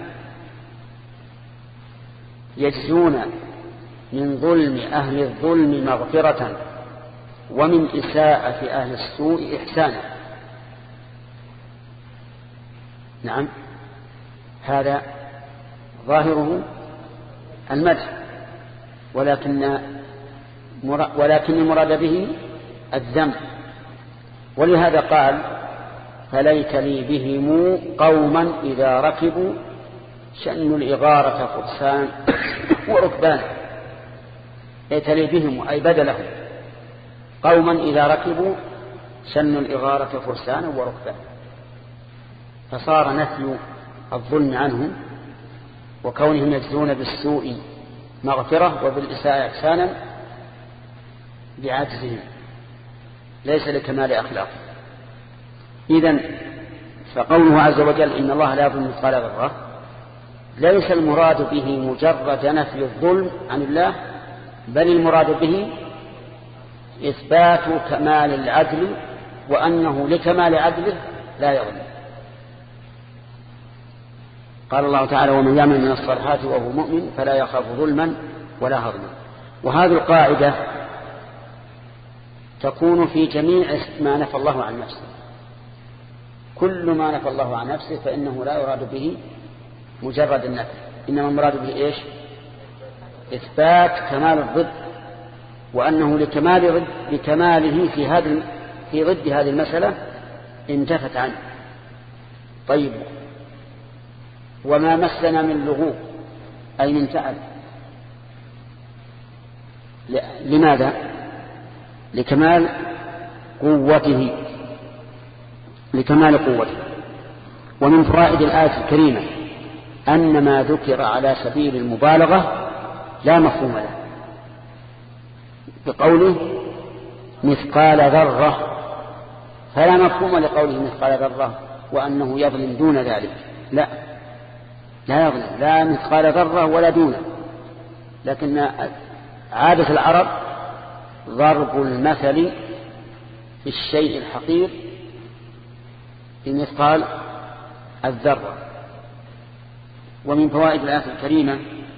Speaker 1: يجزون من ظلم أهل الظلم مغفرة ومن إساءة أهل السوء إحسانا. نعم، هذا ظاهره المدح، ولكن المراد به الذم. ولهذا قال فليت لي بهم قوما إذا ركبوا شأن الإغارة فرسان وركبان. ليت لي بهم أي بدلهم قوما إذا ركبوا شأن الإغارة فرسان وركبان. فصار نفي الظلم عنهم وكونهم يجزون بالسوء مغفرة وبالإساءة إحسانا بعجزهم، ليس لكمال أخلاق. إذن فقوله عز وجل إن الله لا يظلم مثقال ذرة ليس المراد به مجرد نفي الظلم عن الله، بل المراد به إثبات كمال العدل وأنه لكمال عدله لا يظلم. قال الله تعالى ومن يعمل من الصالحات وهو مؤمن فلا يخاف ظلما ولا هضما. وهذه القاعدة تكون في جميع ما نفى الله عن نفسه. كل ما نفى الله عن نفسه فإنه لا يراد به مجرد النفي، إنما المراد به إيش؟ إثبات كمال الضد، وأنه لكماله في ضد هذه المسألة انتفت عنه. طيب، وما مسنا من لغوب أي من تعب، لماذا؟ لكمال قوته، لكمال قوته. ومن فوائد الآية الكريمة أن ما ذكر على سبيل المبالغة لا مفهوم له، بقوله مثقال ذرة فلا مفهوم لقوله مثقال ذرة وأنه يظلم دون ذلك، لا يظلم لا مثقال ذرة ولا دونه. لكن عادة العرب ضرب المثل في الشيء الحقير بمثقال الذرة. ومن فوائد الآية الكريمة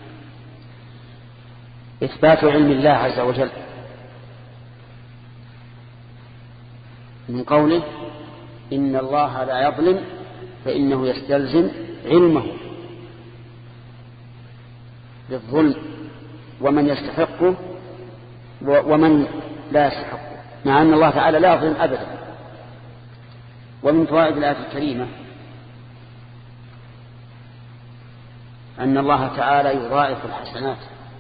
Speaker 1: إثبات علم الله عز وجل من قوله إن الله لا يظلم فإنه يستلزم علمه بالظلم ومن يستحقه ومن لا يستحقه، مع أن الله تعالى لا يظلم أبدا. ومن فوائد الآية الكريمة أن الله تعالى يضاعف الحسنات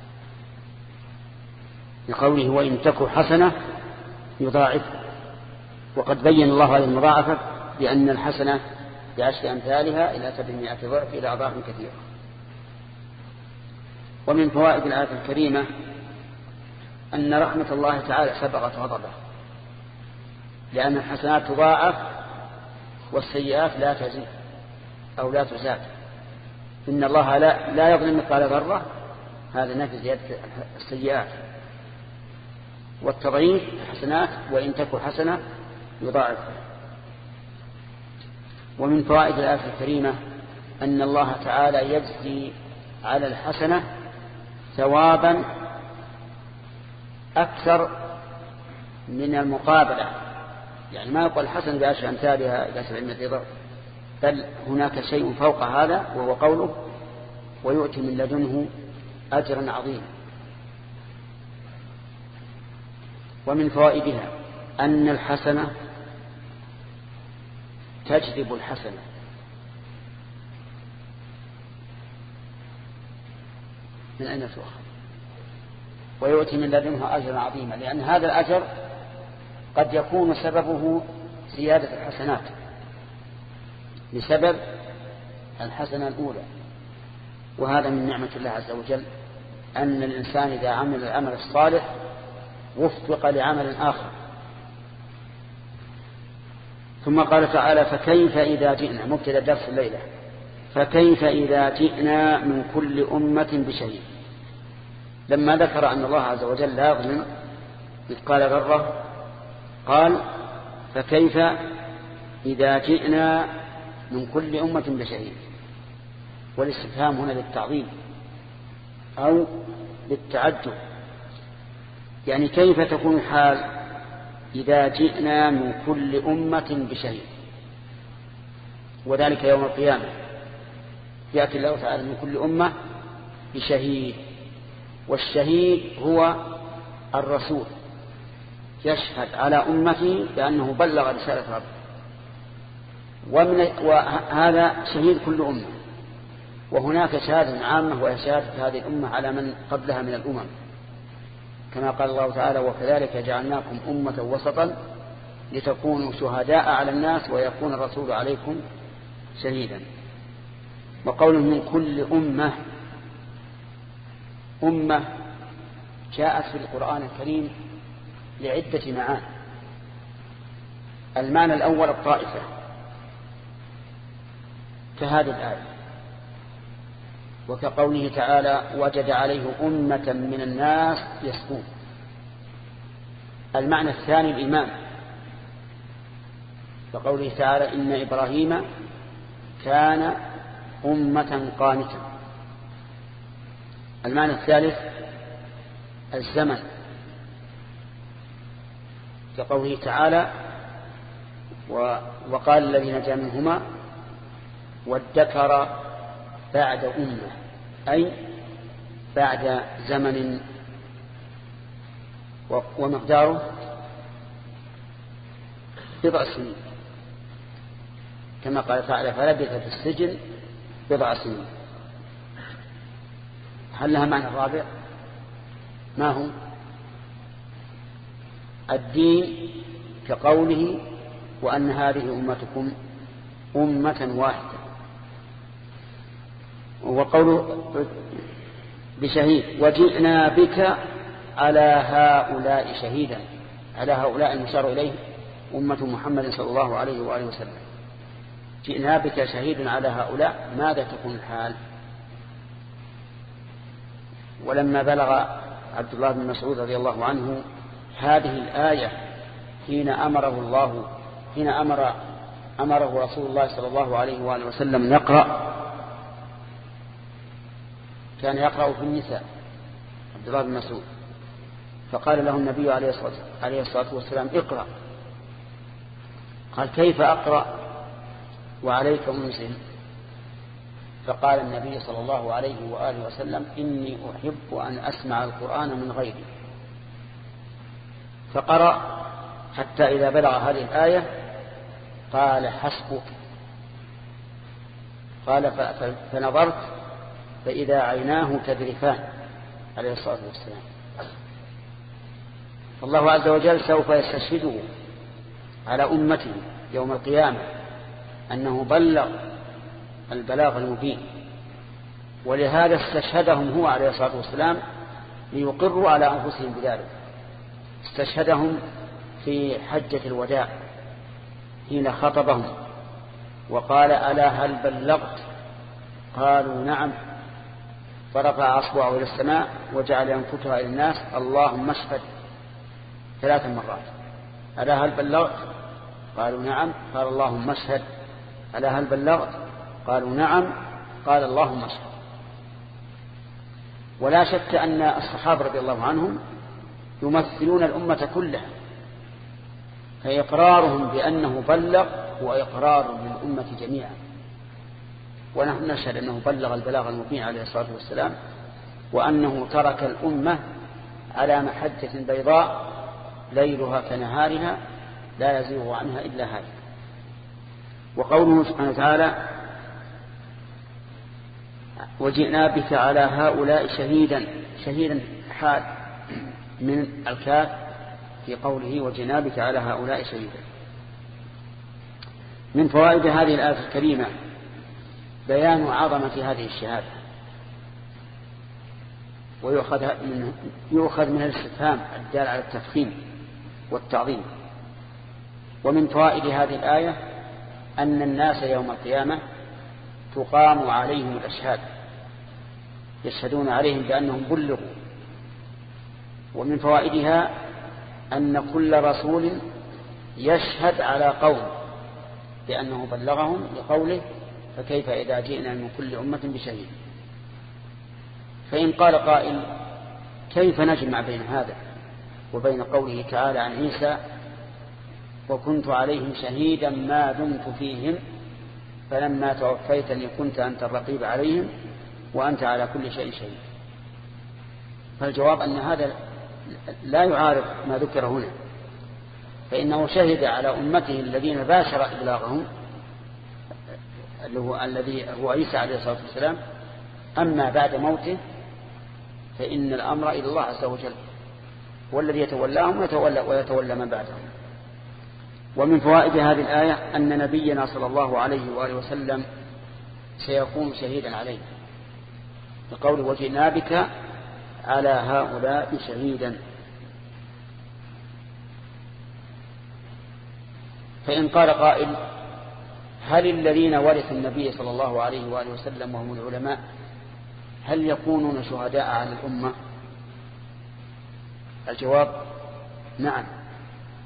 Speaker 1: لقوله وإن تك حسنة يضاعف، وقد بين الله هذه المضاعفة بأن الحسنة ب10 أمثالها إلى 700 ضعف إلى أضعاف كثيرة. ومن فوائد الآية الكريمة أن رحمة الله تعالى سبقت غضبه، لأن الحسنات تضاعف والسيئات لا تزيد أو لا تزاد. إن الله لا يظلم مثقال ذرة، هذا نفي زيادة السيئات، والتضعيف الحسنات وإن تك حسنة يضاعف. ومن فوائد الآية الكريمة أن الله تعالى يجزي على الحسنة ثوابا أكثر من المقابلة، يعني ما يقول الحسن ب10 أمثالها إلى 700 ضعف، بل هناك شيء فوق هذا وهو قوله ويؤتي من لدنه أجرا عظيما. ومن فوائدها أن الحسنة تجذب الحسنة، من أين تؤخذ؟ ويؤتي من لدنه أجرا عظيما، لأن هذا الأجر قد يكون سببه زيادة الحسنات بسبب الحسنة الأولى. وهذا من نعمة الله عز وجل أن الإنسان إذا عمل العمل الصالح وفق لعمل آخر. ثم قال تعالى فكيف إذا جئنا، مبتدأ درس الليلة، فكيف إذا جئنا من كل أمة بشهيد. لما ذكر أن الله عز وجل لا يظلم مثقال ذرة قال فكيف إذا جئنا من كل أمة بشهيد. والاستفهام هنا للتعظيم أو للتعجب، يعني كيف تكون الحال إذا جئنا من كل أمة بشهيد، وذلك يوم القيامة يأتي الله تعالى من كل أمة بشهيد، والشهيد هو الرسول يشهد على أمته بأنه بلغ رسالة ربه، وهذا شهيد كل أمة. وهناك شهادة عامة وهي شهادة هذه الأمة على من قبلها من الأمم، كما قال الله تعالى وكذلك جعلناكم أمة وسطا لتكونوا شهداء على الناس ويكون الرسول عليكم شهيدا. وقوله من كل أمة جاءت في القرآن الكريم لعدة معاني. المعنى الأول الطائفة كهذه الآية، وكقوله تعالى وجد عليه أمة من الناس يسكون، المعنى الثاني الإمام، فقوله تعالى إن إبراهيم كان أمة قانتا. المعنى الثالث الزمن، كقوله تعالى وقال الذي نجا منهما وادكر بعد أمة، أي بعد زمن ومقداره بضع سنين، كما قال تعالى فلبث في السجن بضع سنين. هل لها معنى رابع؟ ما هو؟ الدين، كقوله وأن هذه أمتكم أمة واحدة، وقوله بشهيد وجئنا بك على هؤلاء شهيدا. على هؤلاء المشار إليه أمة محمد صلى الله عليه وآله وسلم. جئنا بك شهيدا على هؤلاء، ماذا تكون الحال؟ ولما بلغ عبد الله بن مسعود رضي الله عنه هذه الآية حين أمره رسول الله صلى الله عليه وآله وسلم يقرأ، كان يقرأ في النساء عبد الله بن مسعود، فقال له النبي عليه الصلاة والسلام اقرأ. قال كيف أقرأ وعليك أنزل؟ فقال النبي صلى الله عليه وآله وسلم إني أحب أن أسمع القرآن من غيري. فقرأ حتى إذا بلغ هذه الآية قال حسبك. قال فنظرت فإذا عيناه تذرفان عليه الصلاة والسلام. فالله عز وجل سوف يستشهده على أمته يوم القيامة أنه بلغ البلاغ المبين، ولهذا استشهدهم هو عليه الصلاة والسلام ليقروا على أنفسهم بذلك. استشهدهم في حجة الوداع حين خطبهم وقال ألا هل بلغت؟ قالوا نعم، فرفع أصبعه إلى السماء وجعل ينكتها إلى الناس اللهم اشهد 3 مرات. ألا هل بلغت؟ قالوا نعم، قال اللهم اشهد. ألا هل بلغت؟ قالوا نعم، قال اللهم اشهد. ولا شك أن الصحابة رضي الله عنهم يمثلون الأمة كلها، فإقرارهم بأنه بلغ هو إقرار للأمة جميعا، ونحن نشهد أنه بلغ البلاغ المبين عليه الصلاة والسلام، وأنه ترك الأمة على محجة بيضاء ليلها كنهارها لا يزيغ عنها إلا هذا. وقوله سبحانه وتعالى وجئنا بك على هؤلاء شهيدا حال من الكاف في قوله وجئنا بك على هؤلاء شهيدا. من فوائد هذه الآية الكريمة بيان عظمة هذه الشهادة، ويؤخذ من الاستفهام الدال على التفخيم والتعظيم. ومن فوائد هذه الآية أن الناس يوم القيامة تقام عليهم الأشهاد، يشهدون عليهم بأنهم بلغوا. ومن فوائدها أن كل رسول يشهد على قوم بأنه بلغهم لقوله فكيف إذا جئنا من كل أمة بشهيد. فإن قال قائل كيف نجمع بين هذا وبين قوله تعالى عن عيسى وكنت عليهم شهيدا ما دمت فيهم فلما توفيتني كنت أنت الرقيب عليهم وأنت على كل شيء شهيد؟ فالجواب أن هذا لا يعارض ما ذكر هنا، فإنه شهد على أمته الذين باشر إبلاغهم الذي هو عيسى عليه الصلاة والسلام. أما بعد موته فإن الأمر إلى الله عز وجل، والذي يتولاهم ويتولى من بعدهم. ومن فوائد هذه الآية أن نبينا صلى الله عليه وآله وسلم سيكون شهيدا عليه بقول وجئنا بك على هؤلاء شهيدا. فإن قال قائل هل الذين ورثوا النبي صلى الله عليه وآله وسلم وهم العلماء هل يكونون شهداء على الأمة؟ الجواب نعم،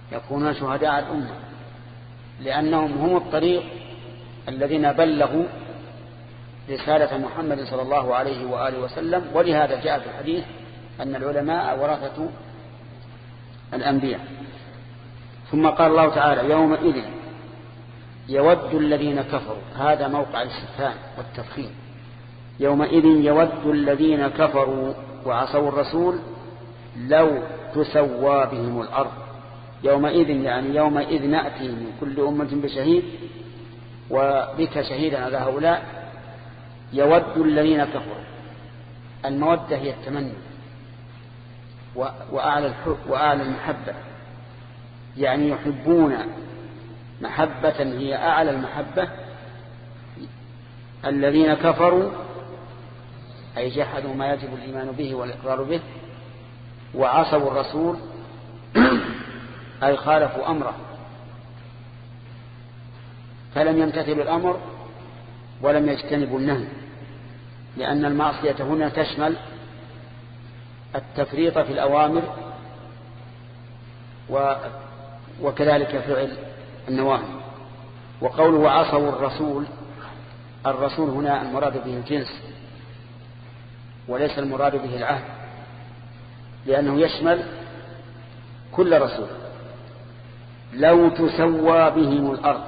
Speaker 1: يكونون شهداء على الأمة، لأنهم هم الطريق الذين بلغوا رسالة محمد صلى الله عليه وآله وسلم. ولهذا جاء في الحديث أن العلماء ورثة الأنبياء. ثم قال الله تعالى: يومئذ يود الذين كفروا. هذا موقع الاستفهام والتفخيم. يومئذ يود الذين كفروا وعصوا الرسول لو تسوى بهم الأرض. يومئذ يعني يومئذ نأتي من كل أمة بشهيد وبك شهيدا على هؤلاء. يود الذين كفروا. المودة هي التمني وأعلى المحبة، يعني يحبون محبة هي أعلى المحبة. الذين كفروا أي جحدوا ما يجب الإيمان به والإقرار به، وعصوا الرسول أي خالفوا أمره، فلم يمتثلوا الأمر ولم يجتنبوا النهي، لأن المعصية هنا تشمل التفريط في الأوامر وكذلك فعل النواهي. وقوله عصوا الرسول، الرسول هنا المراد به الجنس وليس المراد به العهد، لأنه يشمل كل رسول. لو تسوى بهم الأرض.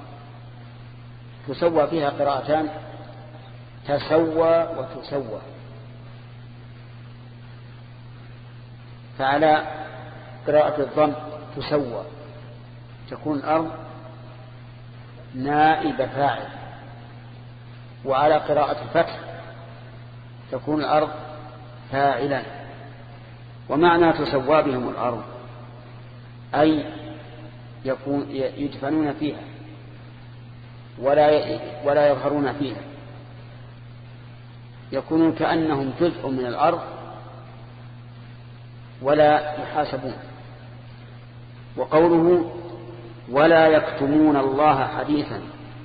Speaker 1: تسوى فيها قراءتان: تسوى وتسوى. فعلى قراءة الضم تسوى تكون الأرض نائب فاعل، وعلى قراءة الفتح تكون الأرض فاعلا. ومعنى تسوى بهم الأرض أي يدفنون فيها ولا يظهرون فيها، يكونون كأنهم جزء من الأرض ولا يحاسبون. وقوله ولا يكتمون الله حديثا،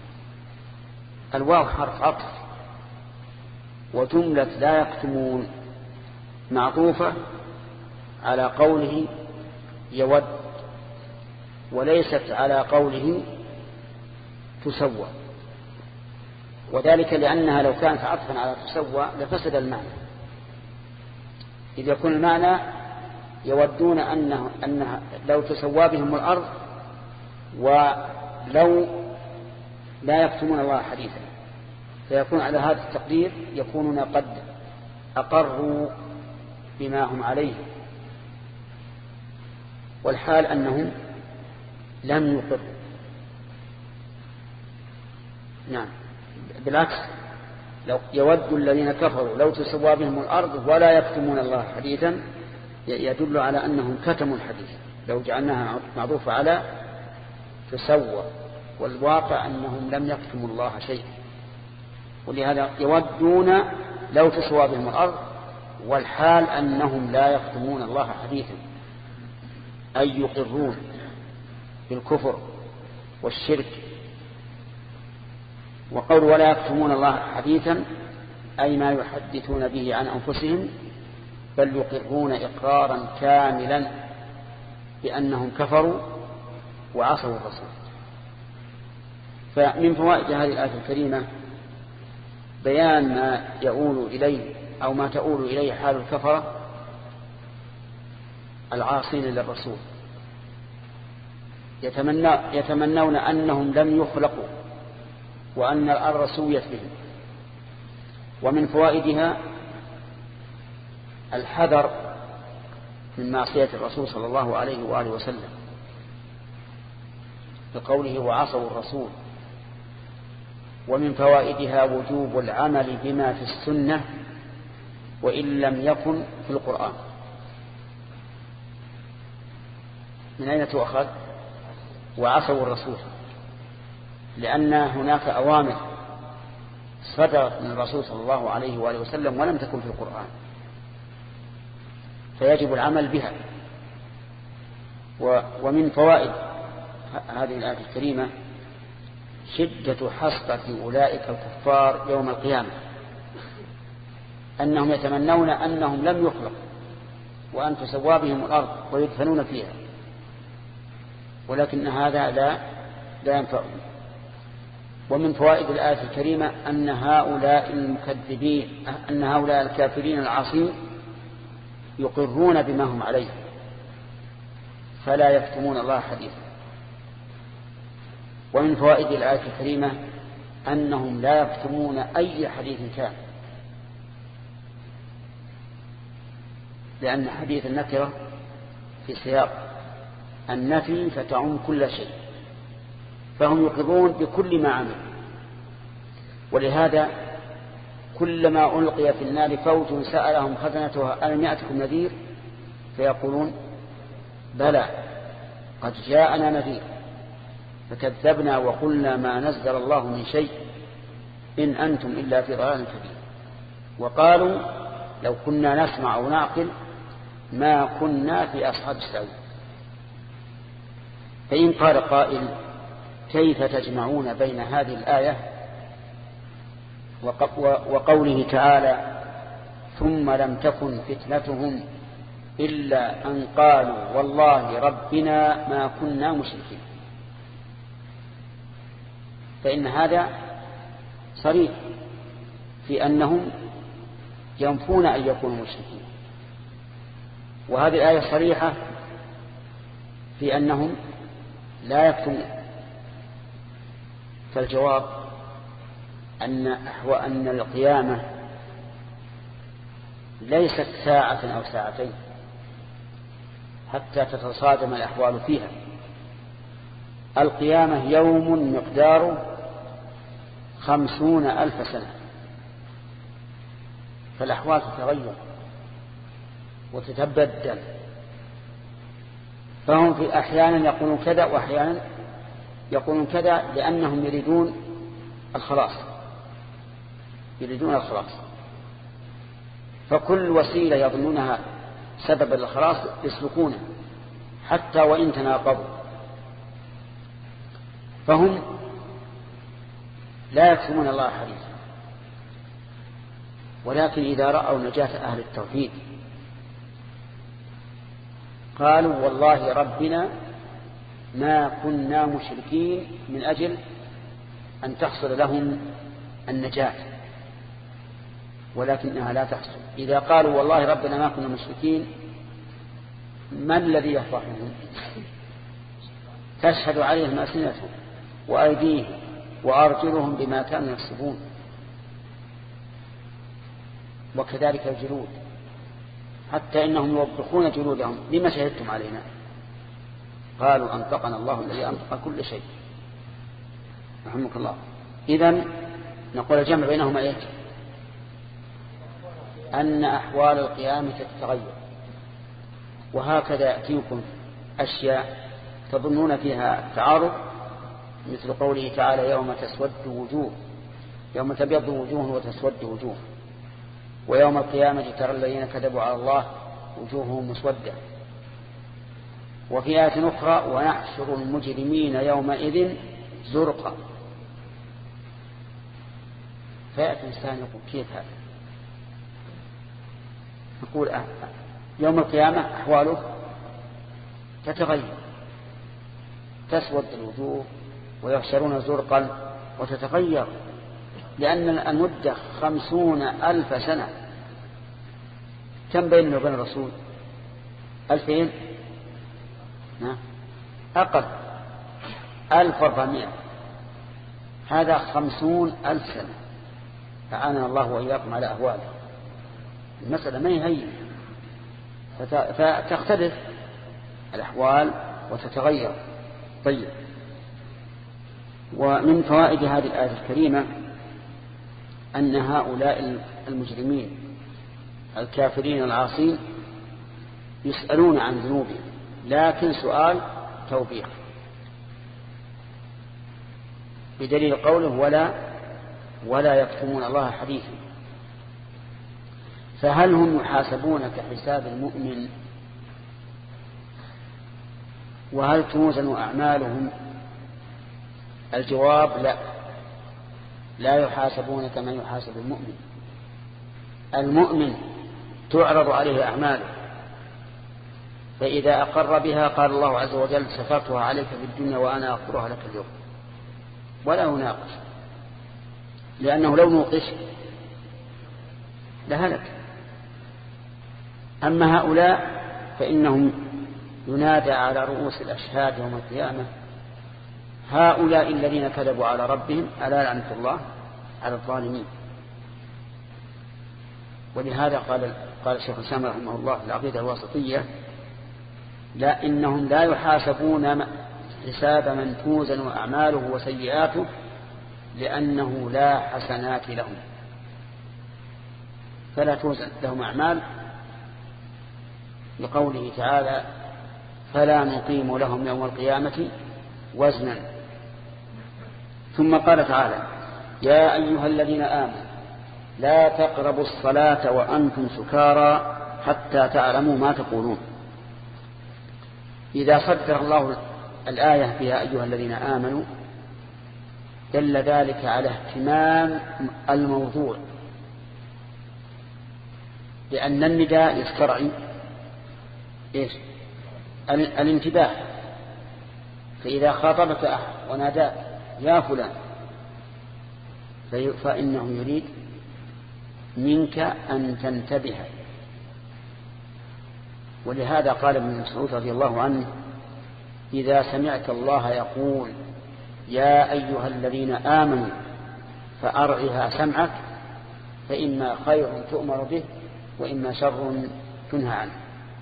Speaker 1: الواو حرف عطف، وجملة لا يكتمون معطوفة على قوله يود، وليست على قوله تسوى، وذلك لأنها لو كانت عطفا على تسوى لفسد المعنى، إذ يكون المعنى يودون أنها لو تسوى بهم الأرض ولو لا يكتمون الله حديثا، فيكون على هذا التقدير يكونون قد أقروا بما هم عليه، والحال أنهم لم يقروا. نعم، بالعكس، لو يود الذين كفروا لو تسوى بهم الأرض ولا يكتمون الله حديثا يدل على أنهم كتموا الحديث لو جعلناها معروفة على تسوى، والواقع أنهم لم يكتموا الله شيئا. ولهذا يودون لو تسوى بهم الأرض، والحال أنهم لا يكتمون الله حديثا، أي يقرون بالكفر والشرك. وقول ولا يكتمون الله حديثا أي ما يحدثون به عن أنفسهم، بل يقرون إقرارا كاملا بأنهم كفروا وعصوا الرسول. فمن فوائد هذه الآية الكريمة بيان ما يؤول إليه أو ما تؤول إليه حال الكفرة العاصين للرسول، يتمنون أنهم لم يخلقوا وأن الأرض سويت بهم. ومن فوائدها الحذر من معصية الرسول صلى الله عليه وآله وسلم بقوله وعصوا الرسول. ومن فوائدها وجوب العمل بما في السنة وإن لم يكن في القرآن. من أين تؤخذ؟ وعصوا الرسول، لأن هناك أوامر صدرت من الرسول صلى الله عليه وآله وسلم ولم تكن في القرآن، فيجب العمل بها. ومن فوائد هذه الآية الكريمة شدة حسرة أولئك الكفار يوم القيامة، أنهم يتمنون أنهم لم يخلقوا وأن تسوى بهم الأرض ويدفنون فيها، ولكن هذا لا ينفع. ومن فوائد الآية الكريمة أن هؤلاء المكذبين، أن هؤلاء الكافرين العاصين يقرون بما هم عليه فلا يكتمون الله حديثا. ومن فوائد الآية الكريمة أنهم لا يكتمون أي حديث كان، لأن حديث النكرة في سياق النفي فتعم كل شيء، فهم يقرون بكل ما عمل. ولهذا كلما ألقي في النار فوج سألهم خزنتها ألم يأتكم نذير فيقولون بلى قد جاءنا نذير فكذبنا وقلنا ما نزل الله من شيء إن أنتم إلا في ضلال كبير. وقالوا لو كنا نسمع أو نعقل ما كنا في أصحاب السعير. فإن قال قائل كيف تجمعون بين هذه الآية وقوله تعالى ثم لم تكن فتنتهم إلا أن قالوا والله ربنا ما كنا مشركين؟ فإن هذا صريح في أنهم ينفون أن يكونوا مشركين، وهذه الآية صريحة في أنهم لا يكتمون. فالجواب أن القيامة ليست ساعة أو ساعتين حتى تتصادم الأحوال فيها. القيامة يوم مقداره 50,000 سنة، فالأحوال تتغير وتتبدل. فهم في أحيانا يقولون كذا وأحيانا يقولون كذا لأنهم يريدون الخلاص، فكل وسيلة يظنونها سبب الخلاص يسلكونه حتى وإن تناقضوا. فهم لا يكتمون الله حديثا، ولكن إذا رأوا نجاة أهل التوحيد قالوا والله ربنا ما كنا مشركين، من أجل أن تحصل لهم النجاة، ولكنها لا تحصل. إذا قالوا والله ربنا ما كنا مشركين ما الذي يفرحهم؟ تشهد عليهم ألسنتهم وأيديهم وأرجلهم بما كانوا يكسبون، وكذلك الجلود، حتى إنهم يوبخون جلودهم لما شهدتم علينا؟ قالوا أنطقنا الله الذي أنطق كل شيء. رحمك الله. إذن نقول الجمع بينهما إيه؟ أن أحوال القيامة تتغير، وهكذا يأتيكم أشياء تظنون فيها تعارض، مثل قوله تعالى يوم تسود وجوه، يوم تبيض وجوه وتسود وجوه، ويوم القيامة ترى الذين كذبوا على الله وجوههم مسودة. وفي آية أخرى ونحشر المجرمين يومئذ زرقا. فيأتي الإنسان يقول كيف هذا؟ نقول يوم القيامة أحواله تتغير، تسود الوجوه ويحشرون زرقا وتتغير، لأن المدة 50,000 سنة. كم بيننا وبين الرسول؟ 2000 أقل 1400. هذا 50,000 سنة. فعاننا الله وإياكم على أهواله. المسألة ما هي فتختلف الأحوال وتتغير. طيب، ومن فوائد هذه الآية الكريمة أن هؤلاء المجرمين الكافرين العاصين يسألون عن ذنوبهم، لكن سؤال توبيخ، بدليل قوله ولا يكتمون الله حديثا. فهل هم يحاسبون كحساب المؤمن؟ وهل توزن أعمالهم؟ الجواب لا يحاسبون كما يحاسب المؤمن. المؤمن تعرض عليه أعماله فإذا أقر بها قال الله عز وجل سترتها عليك في الدنيا وأنا أغفرها لك اليوم، ولا يناقش، لأنه لو نوقش لهلك. أما هؤلاء فإنهم ينادى على رؤوس الأشهاد يوم القيامة هؤلاء الذين كذبوا على ربهم ألا لعنة الله على الظالمين. ولهذا قال الشيخ الإسلام رحمه الله في العقيدة الواسطية لا إنهم لا يحاسبون حساب من توزن أعماله وسيئاته لأنه لا حسنات لهم، فلا توزن لهم أعمال، لقوله تعالى فلا نقيم لهم يوم القيامة وزنا. ثم قال تعالى يا أيها الذين آمنوا لا تقربوا الصلاة وأنتم سكارى حتى تعلموا ما تقولون. إذا صدر الله الآية يا أيها الذين آمنوا دل ذلك على اهتمام الموضوع، لأن النداء يسترعي إيش؟ الانتباه. فإذا خاطبك أحد ونادى يا فلان فإنه يريد منك أن تنتبه. ولهذا قال ابن مسعود رضي الله عنه إذا سمعت الله يقول يا أيها الذين آمنوا فأرعها سمعك فإما خير تؤمر به وإما شر تنهى عنه.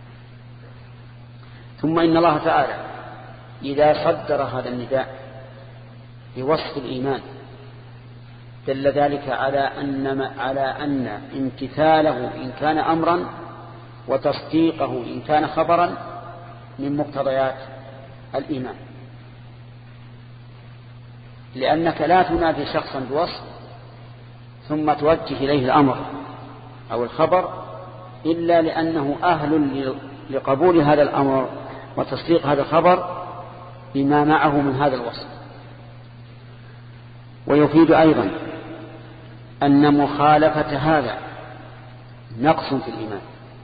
Speaker 1: ثم إن الله تعالى إذا صدر هذا النداء بوصف الإيمان دل ذلك على أن امتثاله إن كان أمرا وتصديقه إن كان خبرا من مقتضيات الإيمان، لأنك لا تنادي شخصا بوصف ثم توجه إليه الأمر أو الخبر إلا لأنه أهل لقبول هذا الأمر وتصديق هذا الخبر بما معه من هذا الوصف. ويفيد أيضا أن مخالفة هذا نقص في الإيمان،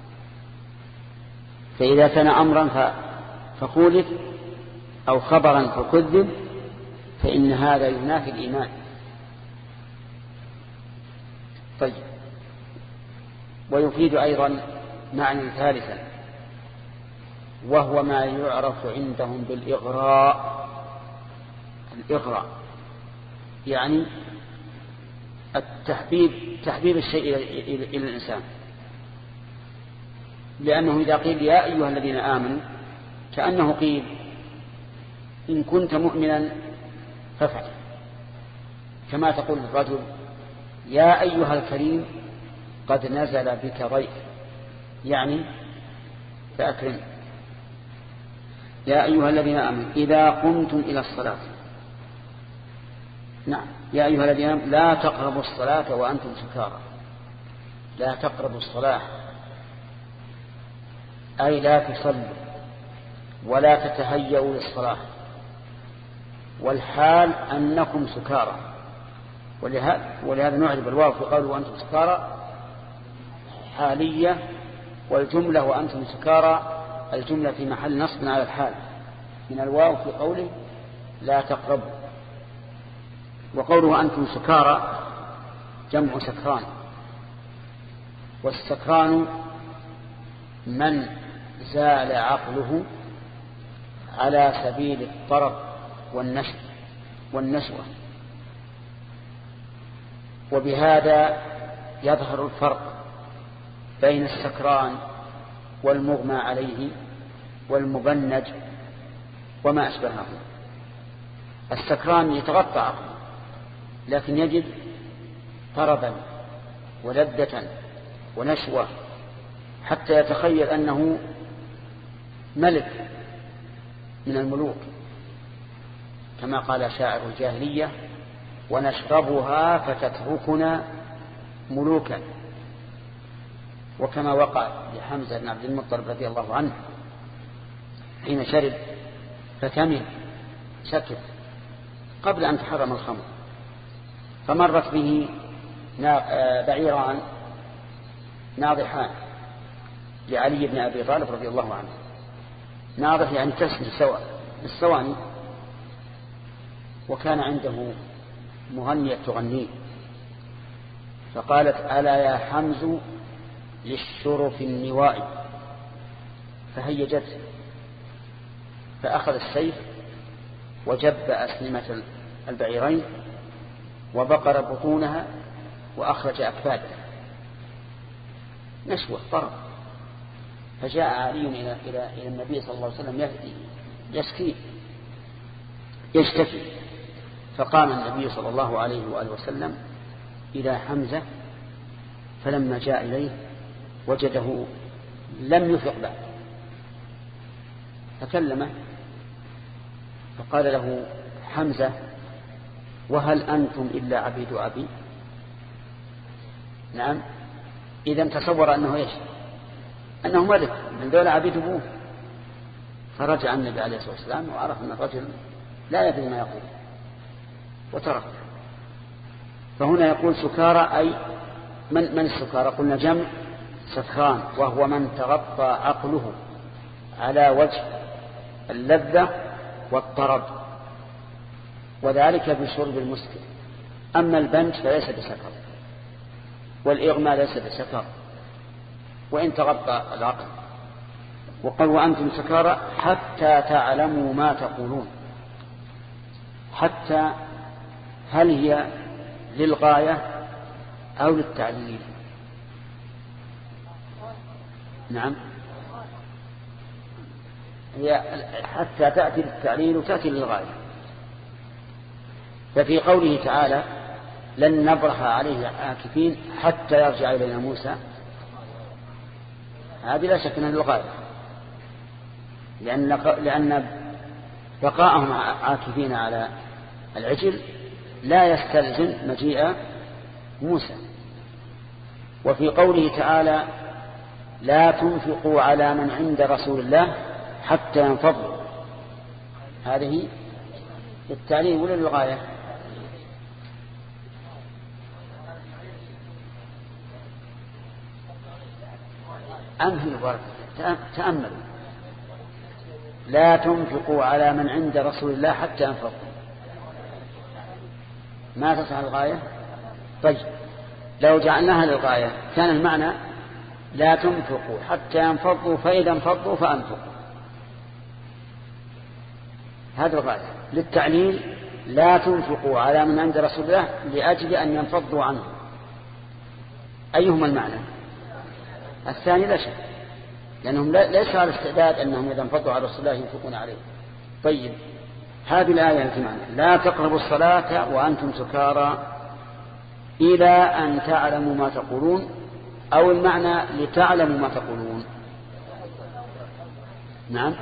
Speaker 1: فإذا كان أمرا فخولف أو خبرا فكذب فإن هذا ينافي الإيمان. طيب، ويفيد أيضا معنى ثالثا وهو ما يعرف عندهم بالإغراء. الإغراء يعني تحبيب الشيء إلى الإنسان، لأنه إذا قيل يا أيها الذين آمنوا كأنه قيل إن كنت مؤمنا فافعل، كما تقول الرجل يا أيها الكريم قد نزل بك ضيف، يعني فأكرم. يا أيها الذين آمنوا إذا قمتم إلى الصلاة، نعم يا أيها الذين آمنوا لا تقربوا الصلاة وأنتم سكارى. لا تقربوا الصلاة أي لا تصلوا ولا تتهيئوا للصلاة، والحال أنكم سكارى. ولهذا نعرف الواو في قوله وأنتم سكارى حالية، والجملة وأنتم سكارى الجملة في محل نصب على الحال من الواو في قوله لا تقربوا. وقوله أنتم سكارى جمع سكران، والسكران من زال عقله على سبيل الطرب والنشوة. وبهذا يظهر الفرق بين السكران والمغمى عليه والمبنج وما أشبهه. السكران يتغطى عقله لكن يجد طربا ولذة ونشوة حتى يتخيل أنه ملك من الملوك، كما قال شاعر الجاهلية ونشربها فتتركنا ملوكا. وكما وقع لحمزة بن عبد المطلب رضي الله عنه حين شرب فتمن سكت قبل أن تحرم الخمر، فمرت به بعيران ناضحان لعلي بن أبي طالب رضي الله عنه، ناضح يعني تسري الثواني. وكان عنده مغنية تغنيه فقالت: ألا يا حمز للشرف النوائي، فهيجته فأخذ السيف وجب أسلمة البعيرين وبقر بطونها وأخرج أكبادها، نشوة ضرب. فجاء علي إلى النبي صلى الله عليه وسلم يشتكي، فقام النبي صلى الله عليه وآله وسلم إلى حمزة، فلما جاء إليه وجده لم يفق بعد، فكلمه فقال له حمزة: وهل أنتم إلا عبيد أبي؟ نعم، إذا تصور أنه أنه ملك من دولة عبيد أبوه. فرجع النبي عليه الصلاة والسلام وعرف أن الرجل لا يدري ما يقول وترك. فهنا يقول سكارى، أي من السكارى؟ قلنا جمع سكران، وهو من تغطى عقله على وجه اللذة والطرب، وذلك بشرب المسكر. أما البنج فليس بسكر، والإغماء ليس بسكر وإن تغطى العقل. وقال: وأنتم سكارى حتى تعلموا ما تقولون. حتى هل هي للغاية أو للتعليل؟ نعم، هي حتى تأتي للتعليل وتأتي للغاية. ففي قوله تعالى: لن نبرح عليه عاكفين حتى يرجع إلينا موسى، هذه لا شك أنها للغاية، لأن بقاءهم عاكفين على العجل لا يستلزم مجيء موسى. وفي قوله تعالى: لا تنفقوا على من عند رسول الله حتى ينفضوا، هذه للتعليم ولا للغاية؟ تأملوا: لا تنفقوا على من عند رسول الله حتى ينفضوا، ما تصح الغاية؟ طيب، لو جعلناها للغاية كان المعنى: لا تنفقوا حتى ينفضوا، فإذا انفضوا فأنفقوا، هذا الغاية. للتعليل: لا تنفقوا على من عند رسول الله لأجل أن ينفضوا عنه. أيهما المعنى؟ الثاني لا شك، لأنهم ليس على استعداد أنهم إذا انفضوا على رسول الله ينفقون عليه. طيب، هذه الآية التي معنى: لا تقربوا الصلاة وأنتم سكارى إلى أن تعلموا ما تقولون، أو المعنى لتعلموا ما تقولون. نعم،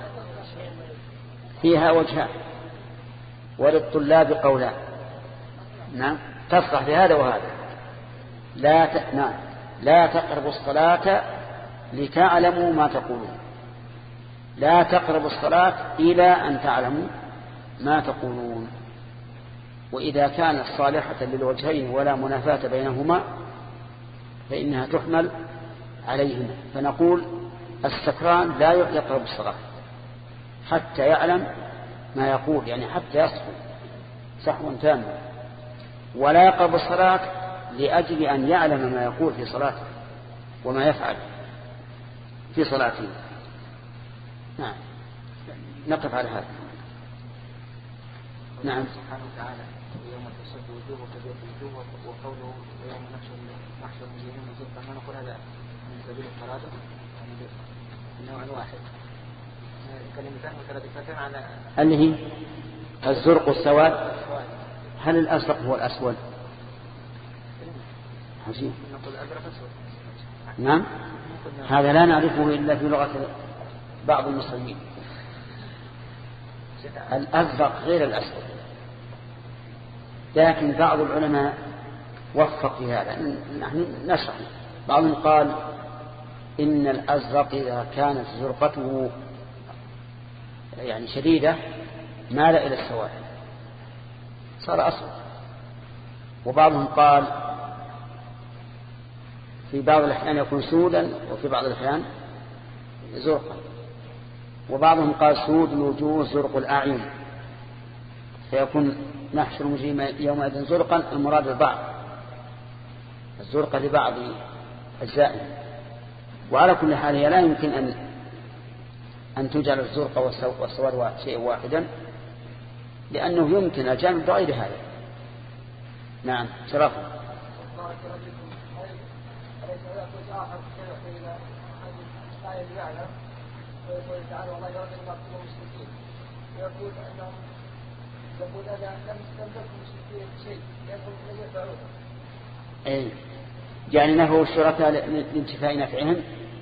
Speaker 1: فيها وجهان وللطلاب قولان. نعم، تصلح لهذا وهذا. نعم، لا تقربوا الصلاة لتعلموا ما تقولون، لا تقربوا الصلاة إلى أن تعلموا ما تقولون. وإذا كانت صالحة للوجهين ولا منافاة بينهما فإنها تحمل عليهما، فنقول: السكران لا يقرب الصلاة حتى يعلم ما يقول، يعني حتى يصحو صحوا تاما، ولا يقرب الصلاة لأجل أن يعلم ما يقول في صلاته وما يفعل في صلاته. نعم، نقف على هذا. نعم،
Speaker 2: سبحانه وتعالى: يوم تشد وجوه وتبيض وجوه، وقوله: يوم نحشر المجرمين زرقا، ما نقول هذا من سبيل الفرادة، يعني نوع واحد، كلمتان مترادفتان على
Speaker 1: اللي هي الزرق والسواد. هل الأزرق هو الأسود؟
Speaker 2: نقول الأزرق أسود.
Speaker 1: نعم، هذا لا نعرفه إلا في لغة بعض المصريين. الأزرق غير الأسود، لكن بعض العلماء وفق في هذا. نحن نشرح. بعضهم قال إن الأزرق إذا كانت زرقته يعني شديدة مال إلى السواد صار أسود. وبعضهم قال في بعض الأحيان يكون سودا وفي بعض الأحيان زرقا. وبعضهم قال سود الوجوه زرق الأعين، فيكون نحشر المجرمين يومئذ زرقا، المراد البعض، الزرق لبعض أجزائه. وعلى كل حال هي لا يمكن أن تجعل الزرق والسواد شيء واحدا، لأنه يمكن الجمع بغير هذا. نعم شرفه.
Speaker 2: ويقول تعالى والله يرد المقتول المشركين، ويقول أنهم يقول أنا لم تكن مشركين شيء يقول لم يفعلون.
Speaker 1: أي يعني نفوا الشركاء لانتفاء نفعهم.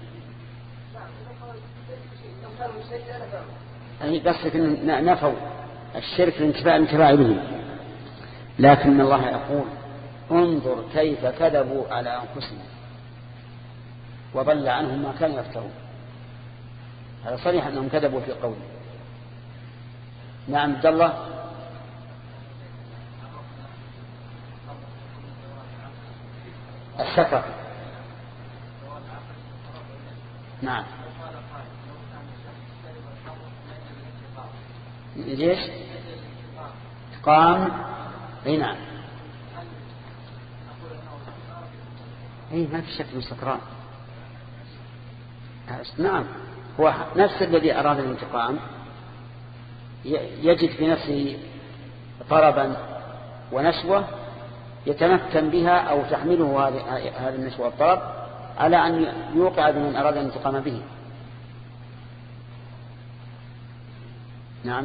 Speaker 1: أي قصدك نفوا الشرك لانتفاء الانتفاع به. لكن الله يقول انظر كيف كذبوا على أنفسهم وضل عنهم ما كانوا يفترون. هذا صريح أنهم كذبوا في قوله. نعم عبد الله. السفر. نعم ليش قام. اي نعم اي ما في شك من سكران. نعم هو نفس الذي أراد الانتقام يجد في نفسه طربا ونشوة يتمكن بها أو تحمله هذا النشوة والطرب على أن يوقع بمن أراد الانتقام به. نعم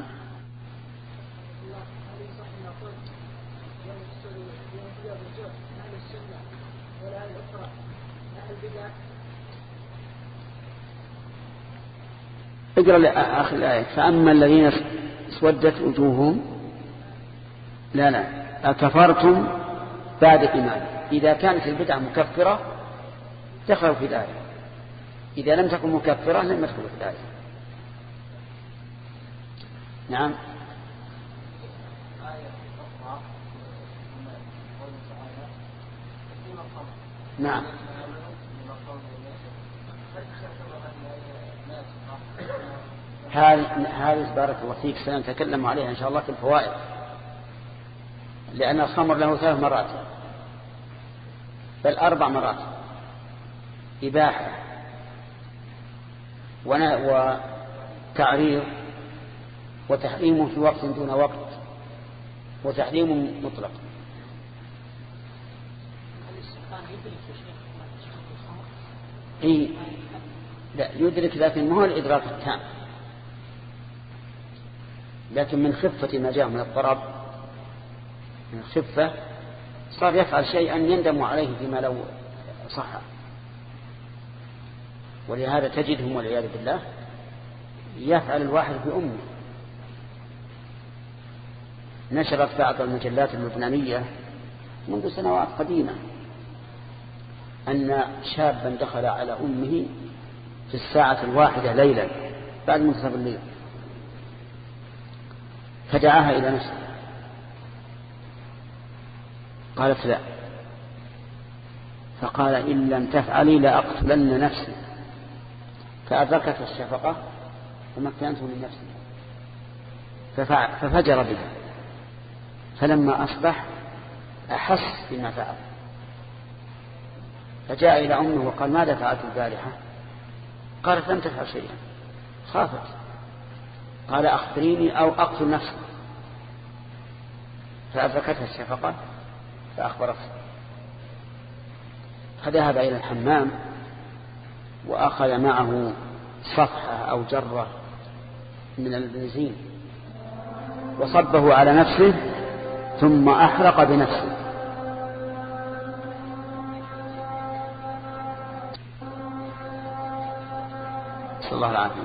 Speaker 1: اقرأ آخر الآية. فأما الذين اسودت وجوههم لا أكفرتم بعد إيمان. إذا كانت البدعة مكفرة دخلوا في الآية، إذا لم تكن مكفرة لم يدخلوا في الآية. نعم نعم هذه بارك الله فيك سنتكلم عليها إن شاء الله في الفوائد، لأن الخمر له 3 مرات بل 4 مرات: إباحة وتعريض وتحريم في وقت دون وقت وتحريم مطلق. لا يدرك، لكن ما هو الإدراك التام، لكن من خفة ما جاء من الطرب من الخفة صار يفعل شيئا يندم عليه فيما لو صح. ولهذا تجدهم والعياذ بالله يفعل الواحد بأمه. نشرت بعض المجلات اللبنانية منذ سنوات قديمة أن شابا دخل على أمه في 1:00 ليلا بعد منتصف الليل فدعاها إلى نفسه، قالت لا، فقال إن لم تفعلي لأقتلن نفسي، فأدركت الشفقة فمكنته من نفسه ففجر بها. فلما أصبح أحس بما فعل فجاء إلى أمه وقال ماذا فعلت البارحة؟ قالت لم تفعل شيئا، خافت. قال أخبريني أو أقتل نفسي، فأدركتها الشفقة فأخبرته. فذهب إلى الحمام وأخذ معه صفحة أو جرة من البنزين وصبه على نفسه ثم أحرق بنفسه. صلى الله العافية.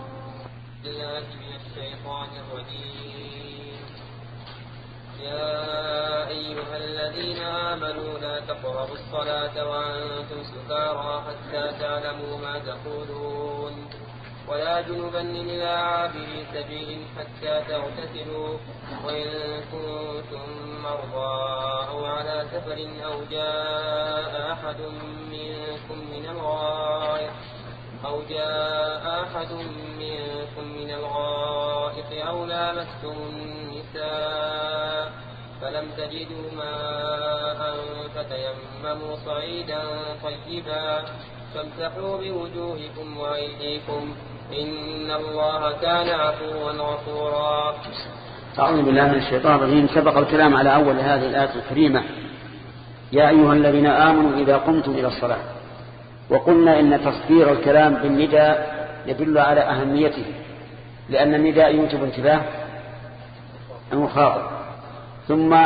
Speaker 3: يا أيها الذين آمنوا لا تقربوا الصلاة وأنتم سكارى حتى تعلموا ما تقولون ولا جنبا إلا عابري سبيل حتى تغتسلوا وإن كنتم مرضى أو على سفر أو جاء أحد منكم الغائط أو لامستم النساء فلم تجدوا ماء فتيمموا صعيدا طيبا فامسحوا بوجوهكم وأيديكم إن الله كان عفوا غفورا.
Speaker 1: أعوذ بالله من الشيطان الرجيم. سبق الكلام على أول هذه الآية الكريمة: يا أيها الذين آمنوا إذا قمتم إلى الصلاة. وقلنا إن تصدير الكلام بالنداء يدل على أهميته، لأن النداء يوجب انتباه المخاطب، ثم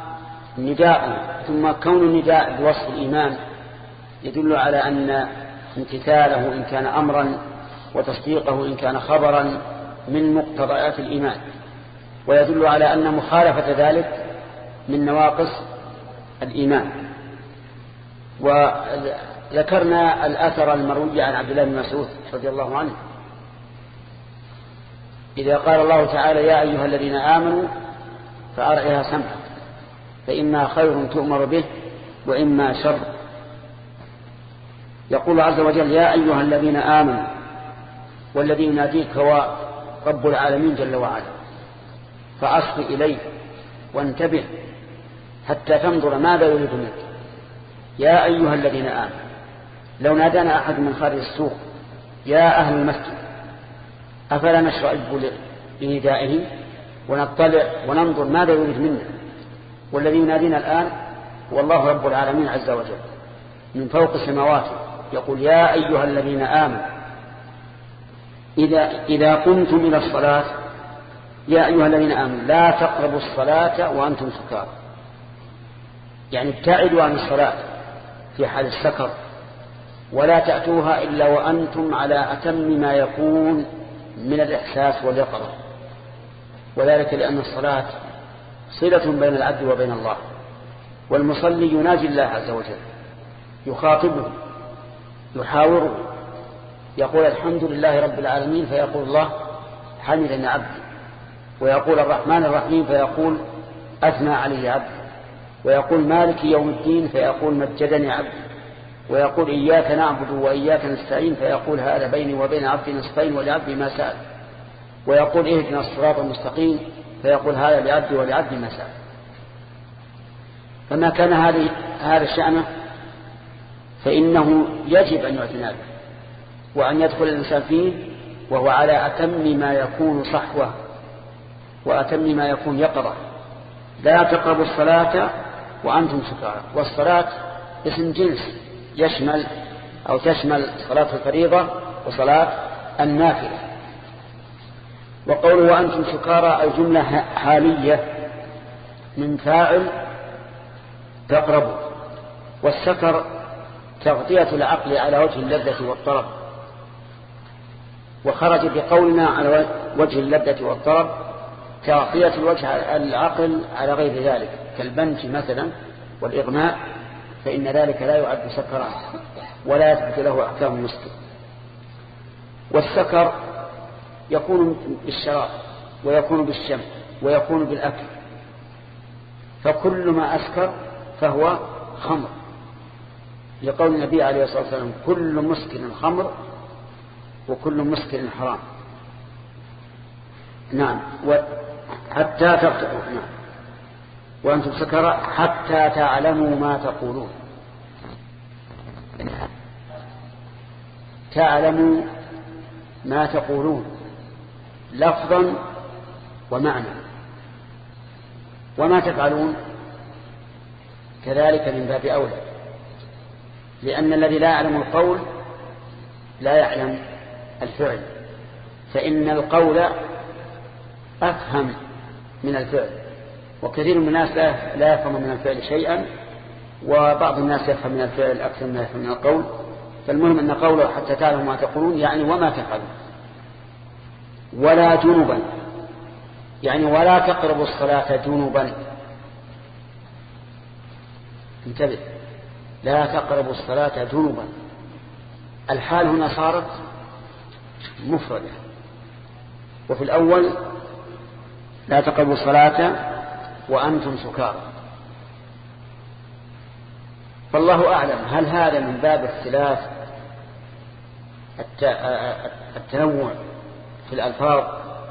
Speaker 1: كون النداء بوصف الإيمان يدل على أن امتثاله إن كان أمرا وتصديقه إن كان خبرا من مقتضيات الإيمان، ويدل على أن مخالفة ذلك من نواقص الإيمان. وذكرنا الأثر المروي عن عبد الله بن مسعود رضي الله عنه إذا قال الله تعالى: يا أيها الذين آمنوا فأرعها سمعك فإما خير تؤمر به وإما شر. يقول عز وجل: يا أيها الذين آمنوا، والذي يناديك هو رب العالمين جل وعلا، فأصغ إليه وانتبه حتى تنظر ماذا يريد منك. يا أيها الذين آمنوا. لو نادانا أحد من خارج السوق: يا أهل المسجد، أفلا نشرع لندائه ونطلع وننظر ماذا يريد منا؟ والذي ينادينا الآن هو الله رب العالمين عز وجل من فوق السماوات، يقول: يا أيها الذين آمنوا إذا قمتم إلى الصلاة، يا أيها الذين آمنوا لا تقربوا الصلاة وأنتم سكارى، يعني ابتعدوا عن الصلاة في حال السكر، ولا تأتوها إلا وأنتم على أتم ما يكون من الإحساس واليقظة، وذلك لأن الصلاة صلة بين العبد وبين الله، والمصلي يناجي الله عز وجل، يخاطبه، يحاوره، يقول: الحمد لله رب العالمين، فيقول الله: حمدني عبدي. ويقول: الرحمن الرحيم، فيقول: أثنى علي عبدي. ويقول: مالك يوم الدين، فيقول: مجدني عبدي. ويقول: إياك نعبد وإياك نستعين، فيقول: هذا بيني وبين عبدي نصفين ولعبدي ما سأل. ويقول: اهدنا الصراط المستقيم، فيقول: هذا لعبدي ولعبدي ما سأل. فما كان هذا الشأن فإنه يجب أن يعتنى به وأن يدخل الإنسان فيه وهو على أتم ما يكون صحوة وأتم ما يكون يقظة. لا تقربوا الصلاة وأنتم سكارى. والصلاة اسم جنس تشمل صلاة الفريضة وصلاة النافلة. وقوله وأنتم سكارى الجملة حالية من فاعل تقربوا. والسكر تغطية العقل على وجه اللذة والطرب، وخرج بقولنا على وجه اللذة والطرب تغطية العقل على غير ذلك كالبنج مثلا والإغماء، فإن ذلك لا يعد سكرا ولا يثبت له أحكام المسكر. والسكر يكون بالشراب ويكون بالشم ويكون بالأكل، فكل ما أسكر فهو خمر، لقول النبي عليه الصلاة والسلام: كل مسكر خمر وكل مسكر حرام. نعم. حتى تغتروا. نعم. وأنتم سكرى حتى تعلموا ما تقولون. تعلموا ما تقولون لفظا ومعنى. وما تفعلون كذلك من باب أولى، لأن الذي لا يعلم القول لا يعلم الفعل، فإن القول أفهم من الفعل، وكثير من الناس لا يفهم من الفعل شيئا، وبعض الناس يفهم من الفعل أكثر ما يفهم من القول. فالمهم أن قوله حتى تعلموا ما تقولون يعني وما تفعلون. ولا جنبا يعني ولا تقربوا الصلاة جنبا. انتبه، لا تقربوا الصلاة جنبا. الحال هنا صارت مفردة، وفي الأول لا تقربوا الصلاة وأنتم سكارى. فالله أعلم هل هذا من باب اختلاف التنوع في الألفاظ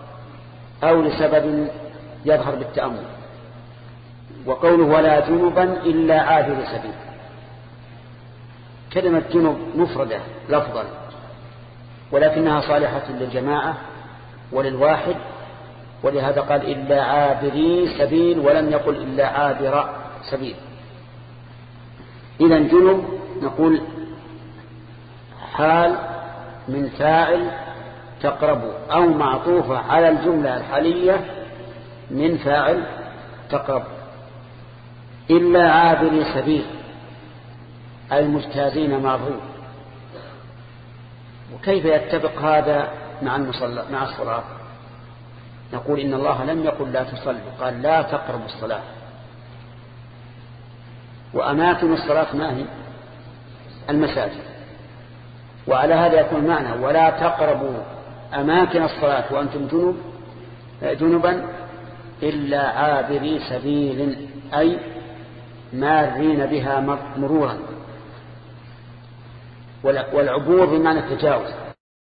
Speaker 1: أو لسبب يظهر بالتأمل. وقوله ولا جنبا إلا عابر سبيل، كلمة جنب مفردة لفظا، ولكنها صالحة للجماعة وللواحد، ولهذا قال إلا عابري سبيل ولم يقل إلا عابر سبيل. إذن جنب نقول حال من فاعل تقرب، أو معطوفة على الجملة الحالية من فاعل تقرب. إلا عابري سبيل أي مجتازين مارون. وكيف يتفق هذا مع الصلاة؟ نقول إن الله لم يقل لا تصلي، قال لا تقربوا الصلاة. وأماكن الصلاة ما هي؟ المساجد. وعلى هذا يكون معنى ولا تقربوا أماكن الصلاة وأنتم جنبا إلا عابري سبيل أي مارين بها مرورا. والعبور بمعنى التجاوز.